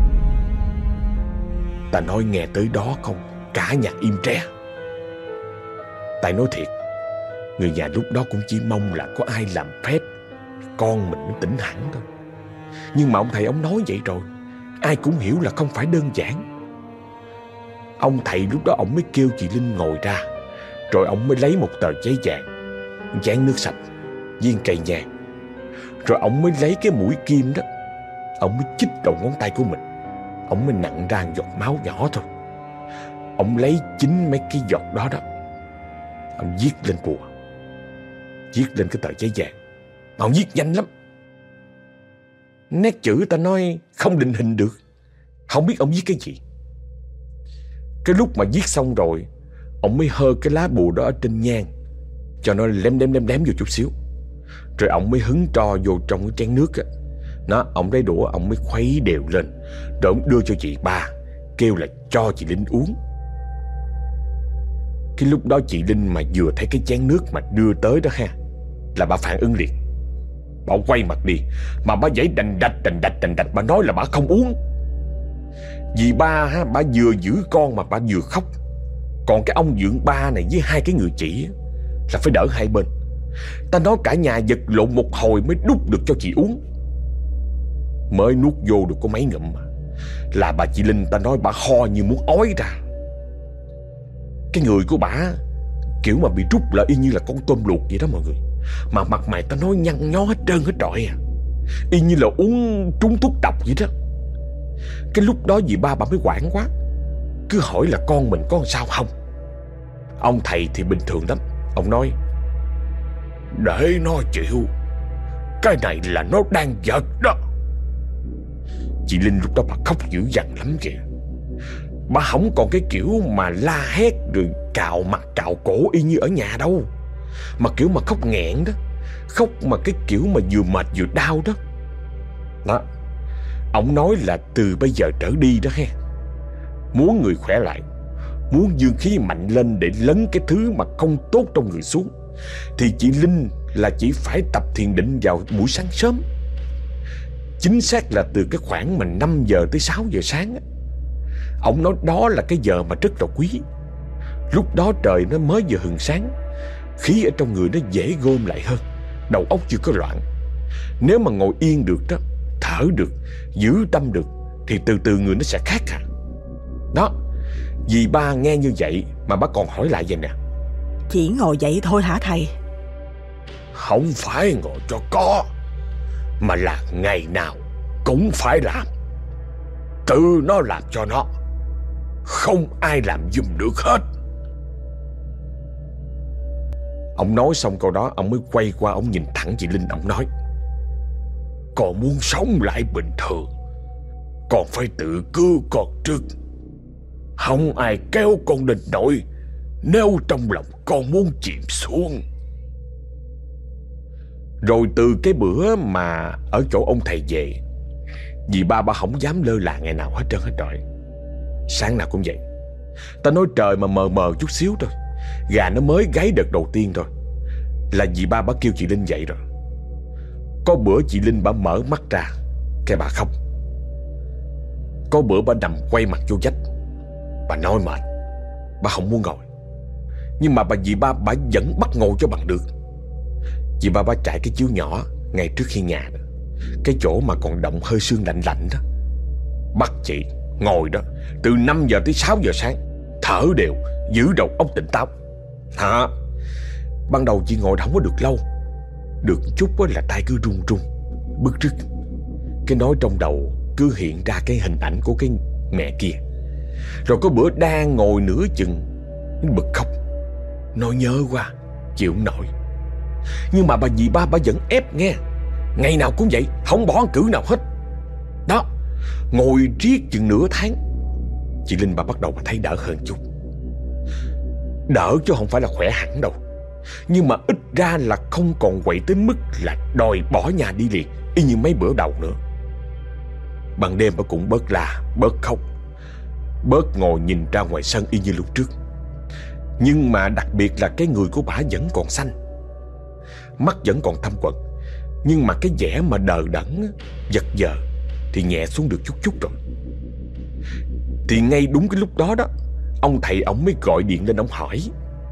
Speaker 1: Ta nói nghe tới đó không, cả nhà im tre. Tại nói thiệt, người nhà lúc đó cũng chỉ mong là có ai làm phép con mình nó tỉnh hẳn thôi. Nhưng mà ông thầy ông nói vậy rồi, ai cũng hiểu là không phải đơn giản. Ông thầy lúc đó ông mới kêu chị Linh ngồi ra, rồi ông mới lấy một tờ giấy vàng, dán nước sạch, viên cây nhang. Rồi ông mới lấy cái mũi kim đó, ông mới chích đầu ngón tay của mình. Ông mới nặn ra một giọt máu nhỏ thôi. Ông lấy chính mấy cái giọt đó đó, ông viết lên bùa, viết lên cái tờ giấy vàng. Mà ông viết nhanh lắm, nét chữ ta nói không định hình được, không biết ông viết cái gì. Cái lúc mà viết xong rồi, ông mới hơ cái lá bùa đó ở trên nhang cho nó lém vô chút xíu. Rồi ông mới hứng tro vô trong cái chén nước á. Nó, ông lấy đũa, ông mới khuấy đều lên, rồi ông đưa cho chị Ba, kêu là cho chị Linh uống. Cái lúc đó chị Linh mà vừa thấy cái chén nước mà đưa tới đó ha, là bà phản ứng liền. Bà quay mặt đi, mà bà giãy đành đạch, bà nói là bà không uống. Dì Ba ha, bà vừa giữ con mà bà vừa khóc. Còn cái ông Dượng Ba này với hai cái người chị là phải đỡ hai bên. Ta nói cả nhà vật lộn một hồi mới đút được cho chị uống. Mới nuốt vô được có mấy ngụm là bà chị Linh ta nói bà ho như muốn ói ra. Cái người của bà kiểu mà bị trút là y như là con tôm luộc vậy đó mọi người. Mà mặt mày ta nói nhăn nhó hết trơn hết trọi y như là uống trúng thuốc độc vậy đó. Cái lúc đó dì Ba bà mới hoảng quá, cứ hỏi là con mình có sao không. Ông thầy thì bình thường lắm. Ông nói: để nó chịu, cái này là nó đang giật đó. Chị Linh lúc đó bà khóc dữ dằn lắm kìa. Bà không còn cái kiểu mà la hét rồi cào mặt cào cổ y như ở nhà đâu, mà kiểu mà khóc nghẹn đó. Khóc mà cái kiểu mà vừa mệt vừa đau đó. Đó, ông nói là từ bây giờ trở đi đó ha, muốn người khỏe lại, muốn dương khí mạnh lên để lấn cái thứ mà không tốt trong người xuống, thì chị Linh là chỉ phải tập thiền định vào buổi sáng sớm. Chính xác là từ cái khoảng mà 5 giờ tới 6 giờ sáng á. Ông nói đó là cái giờ mà rất là quý. Lúc đó trời nó mới vừa hừng sáng, khí ở trong người nó dễ gom lại hơn, đầu óc chưa có loạn. Nếu mà ngồi yên được đó, thở được, giữ tâm được, thì từ từ người nó sẽ khác à. Đó, dì Ba nghe như vậy mà bà còn hỏi lại vậy nè:
Speaker 2: chỉ ngồi dậy thôi hả thầy?
Speaker 1: Không phải ngồi cho có, mà là ngày nào cũng phải làm. Tự nó làm cho nó, không ai làm giùm được hết. Ông nói xong câu đó, ông mới quay qua, ông nhìn thẳng chị Linh, ông nói: con muốn sống lại bình thường, con phải tự cứu con trước. Không ai kéo con lên nổi nếu trong lòng con muốn chìm xuống. Rồi từ cái bữa mà ở chỗ ông thầy về, dì ba không dám lơ là ngày nào hết trơn hết trọi. Sáng nào cũng vậy. Ta nói trời mà mờ mờ chút xíu thôi, gà nó mới gáy đợt đầu tiên thôi là dì ba kêu chị Linh dậy rồi. Có bữa chị Linh mở mắt ra, cái bà khóc. Có bữa bà nằm quay mặt vô vách, bà nói mệt, bà không muốn ngồi. Nhưng mà dì ba vẫn bắt ngồi cho bằng được. Dì ba trải cái chiếu nhỏ ngay trước hiên nhà đó, cái chỗ mà còn động hơi sương lạnh lạnh đó. Bắt chị ngồi đó từ 5 giờ tới 6 giờ sáng, thở đều, giữ đầu óc tỉnh táo. Hả? Ban đầu chị ngồi không có được lâu, được chút là tay cứ run run, bứt rứt. Cái nói trong đầu cứ hiện ra cái hình ảnh của cái mẹ kia. Rồi có bữa đang ngồi nửa chừng bật khóc, nói nhớ quá, chịu không nổi. Nhưng mà dì ba vẫn ép nghe, ngày nào cũng vậy, không bỏ cử nào hết. Đó, ngồi riết chừng nửa tháng, chị Linh bắt đầu thấy đỡ hơn chút. Đỡ chứ không phải là khỏe hẳn đâu, nhưng mà ít ra là không còn quậy tới mức là đòi bỏ nhà đi liền y như mấy bữa đầu nữa. Ban đêm bà cũng bớt la, bớt khóc, bớt ngồi nhìn ra ngoài sân y như lúc trước. Nhưng mà đặc biệt là cái người của bà vẫn còn xanh, mắt vẫn còn thâm quầng, nhưng mà cái vẻ mà đờ đẫn, giật giờ thì nhẹ xuống được chút chút rồi. Thì ngay đúng cái lúc đó đó, ông thầy ổng mới gọi điện lên, ông hỏi.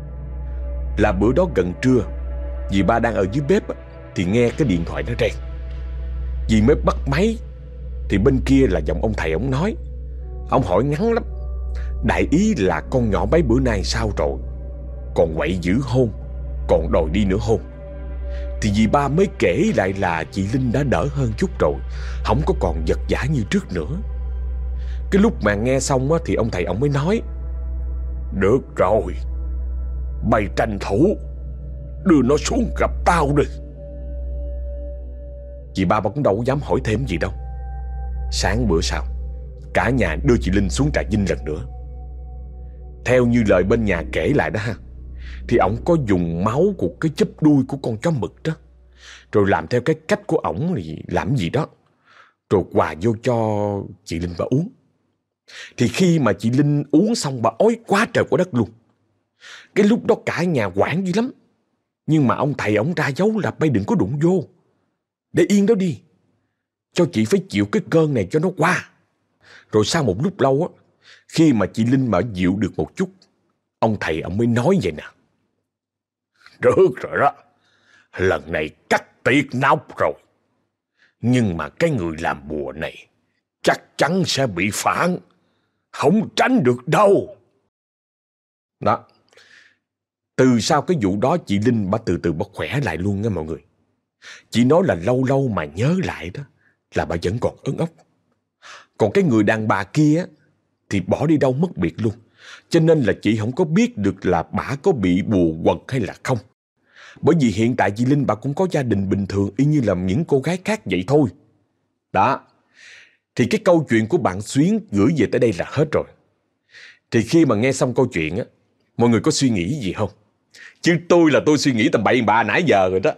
Speaker 1: Là bữa đó gần trưa, dì ba đang ở dưới bếp thì nghe cái điện thoại nó reng. Dì mới bắt máy thì bên kia là giọng ông thầy ổng nói. Ông hỏi ngắn lắm, đại ý là con nhỏ mấy bữa nay sao rồi, còn quậy dữ hôn, còn đòi đi nữa hôn. Thì dì ba mới kể lại là chị Linh đã đỡ hơn chút rồi, không có còn vật vã như trước nữa. Cái lúc mà nghe xong thì ông thầy ông mới nói: được rồi, mày tranh thủ đưa nó xuống gặp tao đi. Chị ba cũng đâu có dám hỏi thêm gì đâu. Sáng bữa sau, cả nhà đưa chị Linh xuống Trà Vinh lần nữa. Theo như lời bên nhà kể lại đó ha, thì ổng có dùng máu của cái chớp đuôi của con chó mực đó, rồi làm theo cái cách của ổng thì làm gì đó, rồi quà vô cho chị Linh bà uống. Thì khi mà chị Linh uống xong, bà ói quá trời quá đất luôn. Cái lúc đó cả nhà hoảng dữ lắm. Nhưng mà ông thầy ổng ra dấu là bay đừng có đụng vô, để yên đó đi, cho chị phải chịu cái cơn này cho nó qua. Rồi sau một lúc lâu á, khi mà chị Linh mà dịu được một chút, ông thầy ổng mới nói vậy nè: được rồi đó, lần này cắt tiệt nóc rồi, nhưng mà cái người làm bùa này chắc chắn sẽ bị phản, không tránh được đâu. Đó, từ sau cái vụ đó chị Linh bà từ từ bà khỏe lại luôn nha mọi người. Chị nói là lâu lâu mà nhớ lại đó là bà vẫn còn ớn ốc. Còn cái người đàn bà kia thì bỏ đi đâu mất biệt luôn. Cho nên là chị không có biết được là bà có bị bùa quật hay là không. Bởi vì hiện tại chị Linh bà cũng có gia đình bình thường y như là những cô gái khác vậy thôi. Đó, thì cái câu chuyện của bạn Xuyến gửi về tới đây là hết rồi. Thì khi mà nghe xong câu chuyện á, mọi người có suy nghĩ gì không? Chứ tôi suy nghĩ tầm bậy bà nãy giờ rồi đó.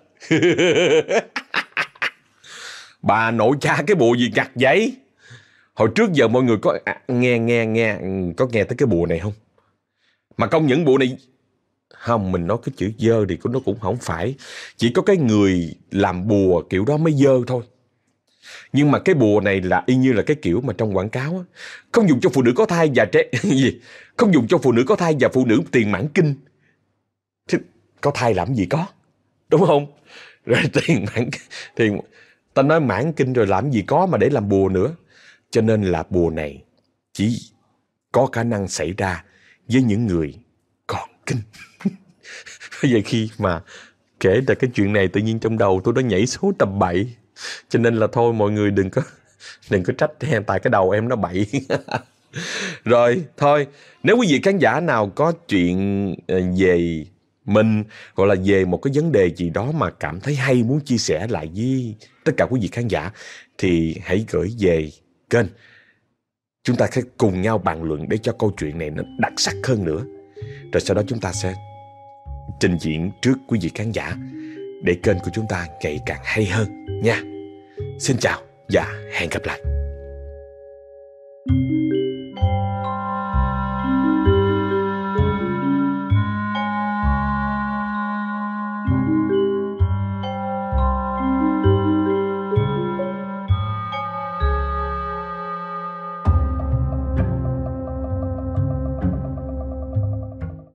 Speaker 1: Bà nội cha cái bùa gì ngặt vậy? Hồi trước giờ mọi người có có nghe tới cái bùa này không? Mà công nhận bùa này không, mình nói cái chữ dơ thì nó cũng không phải. Chỉ có cái người làm bùa kiểu đó mới dơ thôi. Nhưng mà cái bùa này là y như là cái kiểu mà trong quảng cáo á, không dùng cho phụ nữ có thai và trẻ gì, không dùng cho phụ nữ có thai và phụ nữ tiền mãn kinh. Thế có thai làm gì có, đúng không? Rồi tiền ta nói mãn kinh rồi làm gì có mà để làm bùa nữa. Cho nên là bùa này chỉ có khả năng xảy ra với những người còn kinh. Vậy khi mà kể ra cái chuyện này, tự nhiên trong đầu tôi đã nhảy số tầm bậy. Cho nên là thôi mọi người đừng có trách em, tại cái đầu em nó bậy. Rồi thôi, nếu quý vị khán giả nào có chuyện về mình, hoặc là về một cái vấn đề gì đó mà cảm thấy hay, muốn chia sẻ lại với tất cả quý vị khán giả, thì hãy gửi về kênh. Chúng ta sẽ cùng nhau bàn luận để cho câu chuyện này nó đặc sắc hơn nữa. Rồi sau đó chúng ta sẽ trình diễn trước quý vị khán giả để kênh của chúng ta ngày càng hay hơn nha. Xin chào và hẹn gặp lại.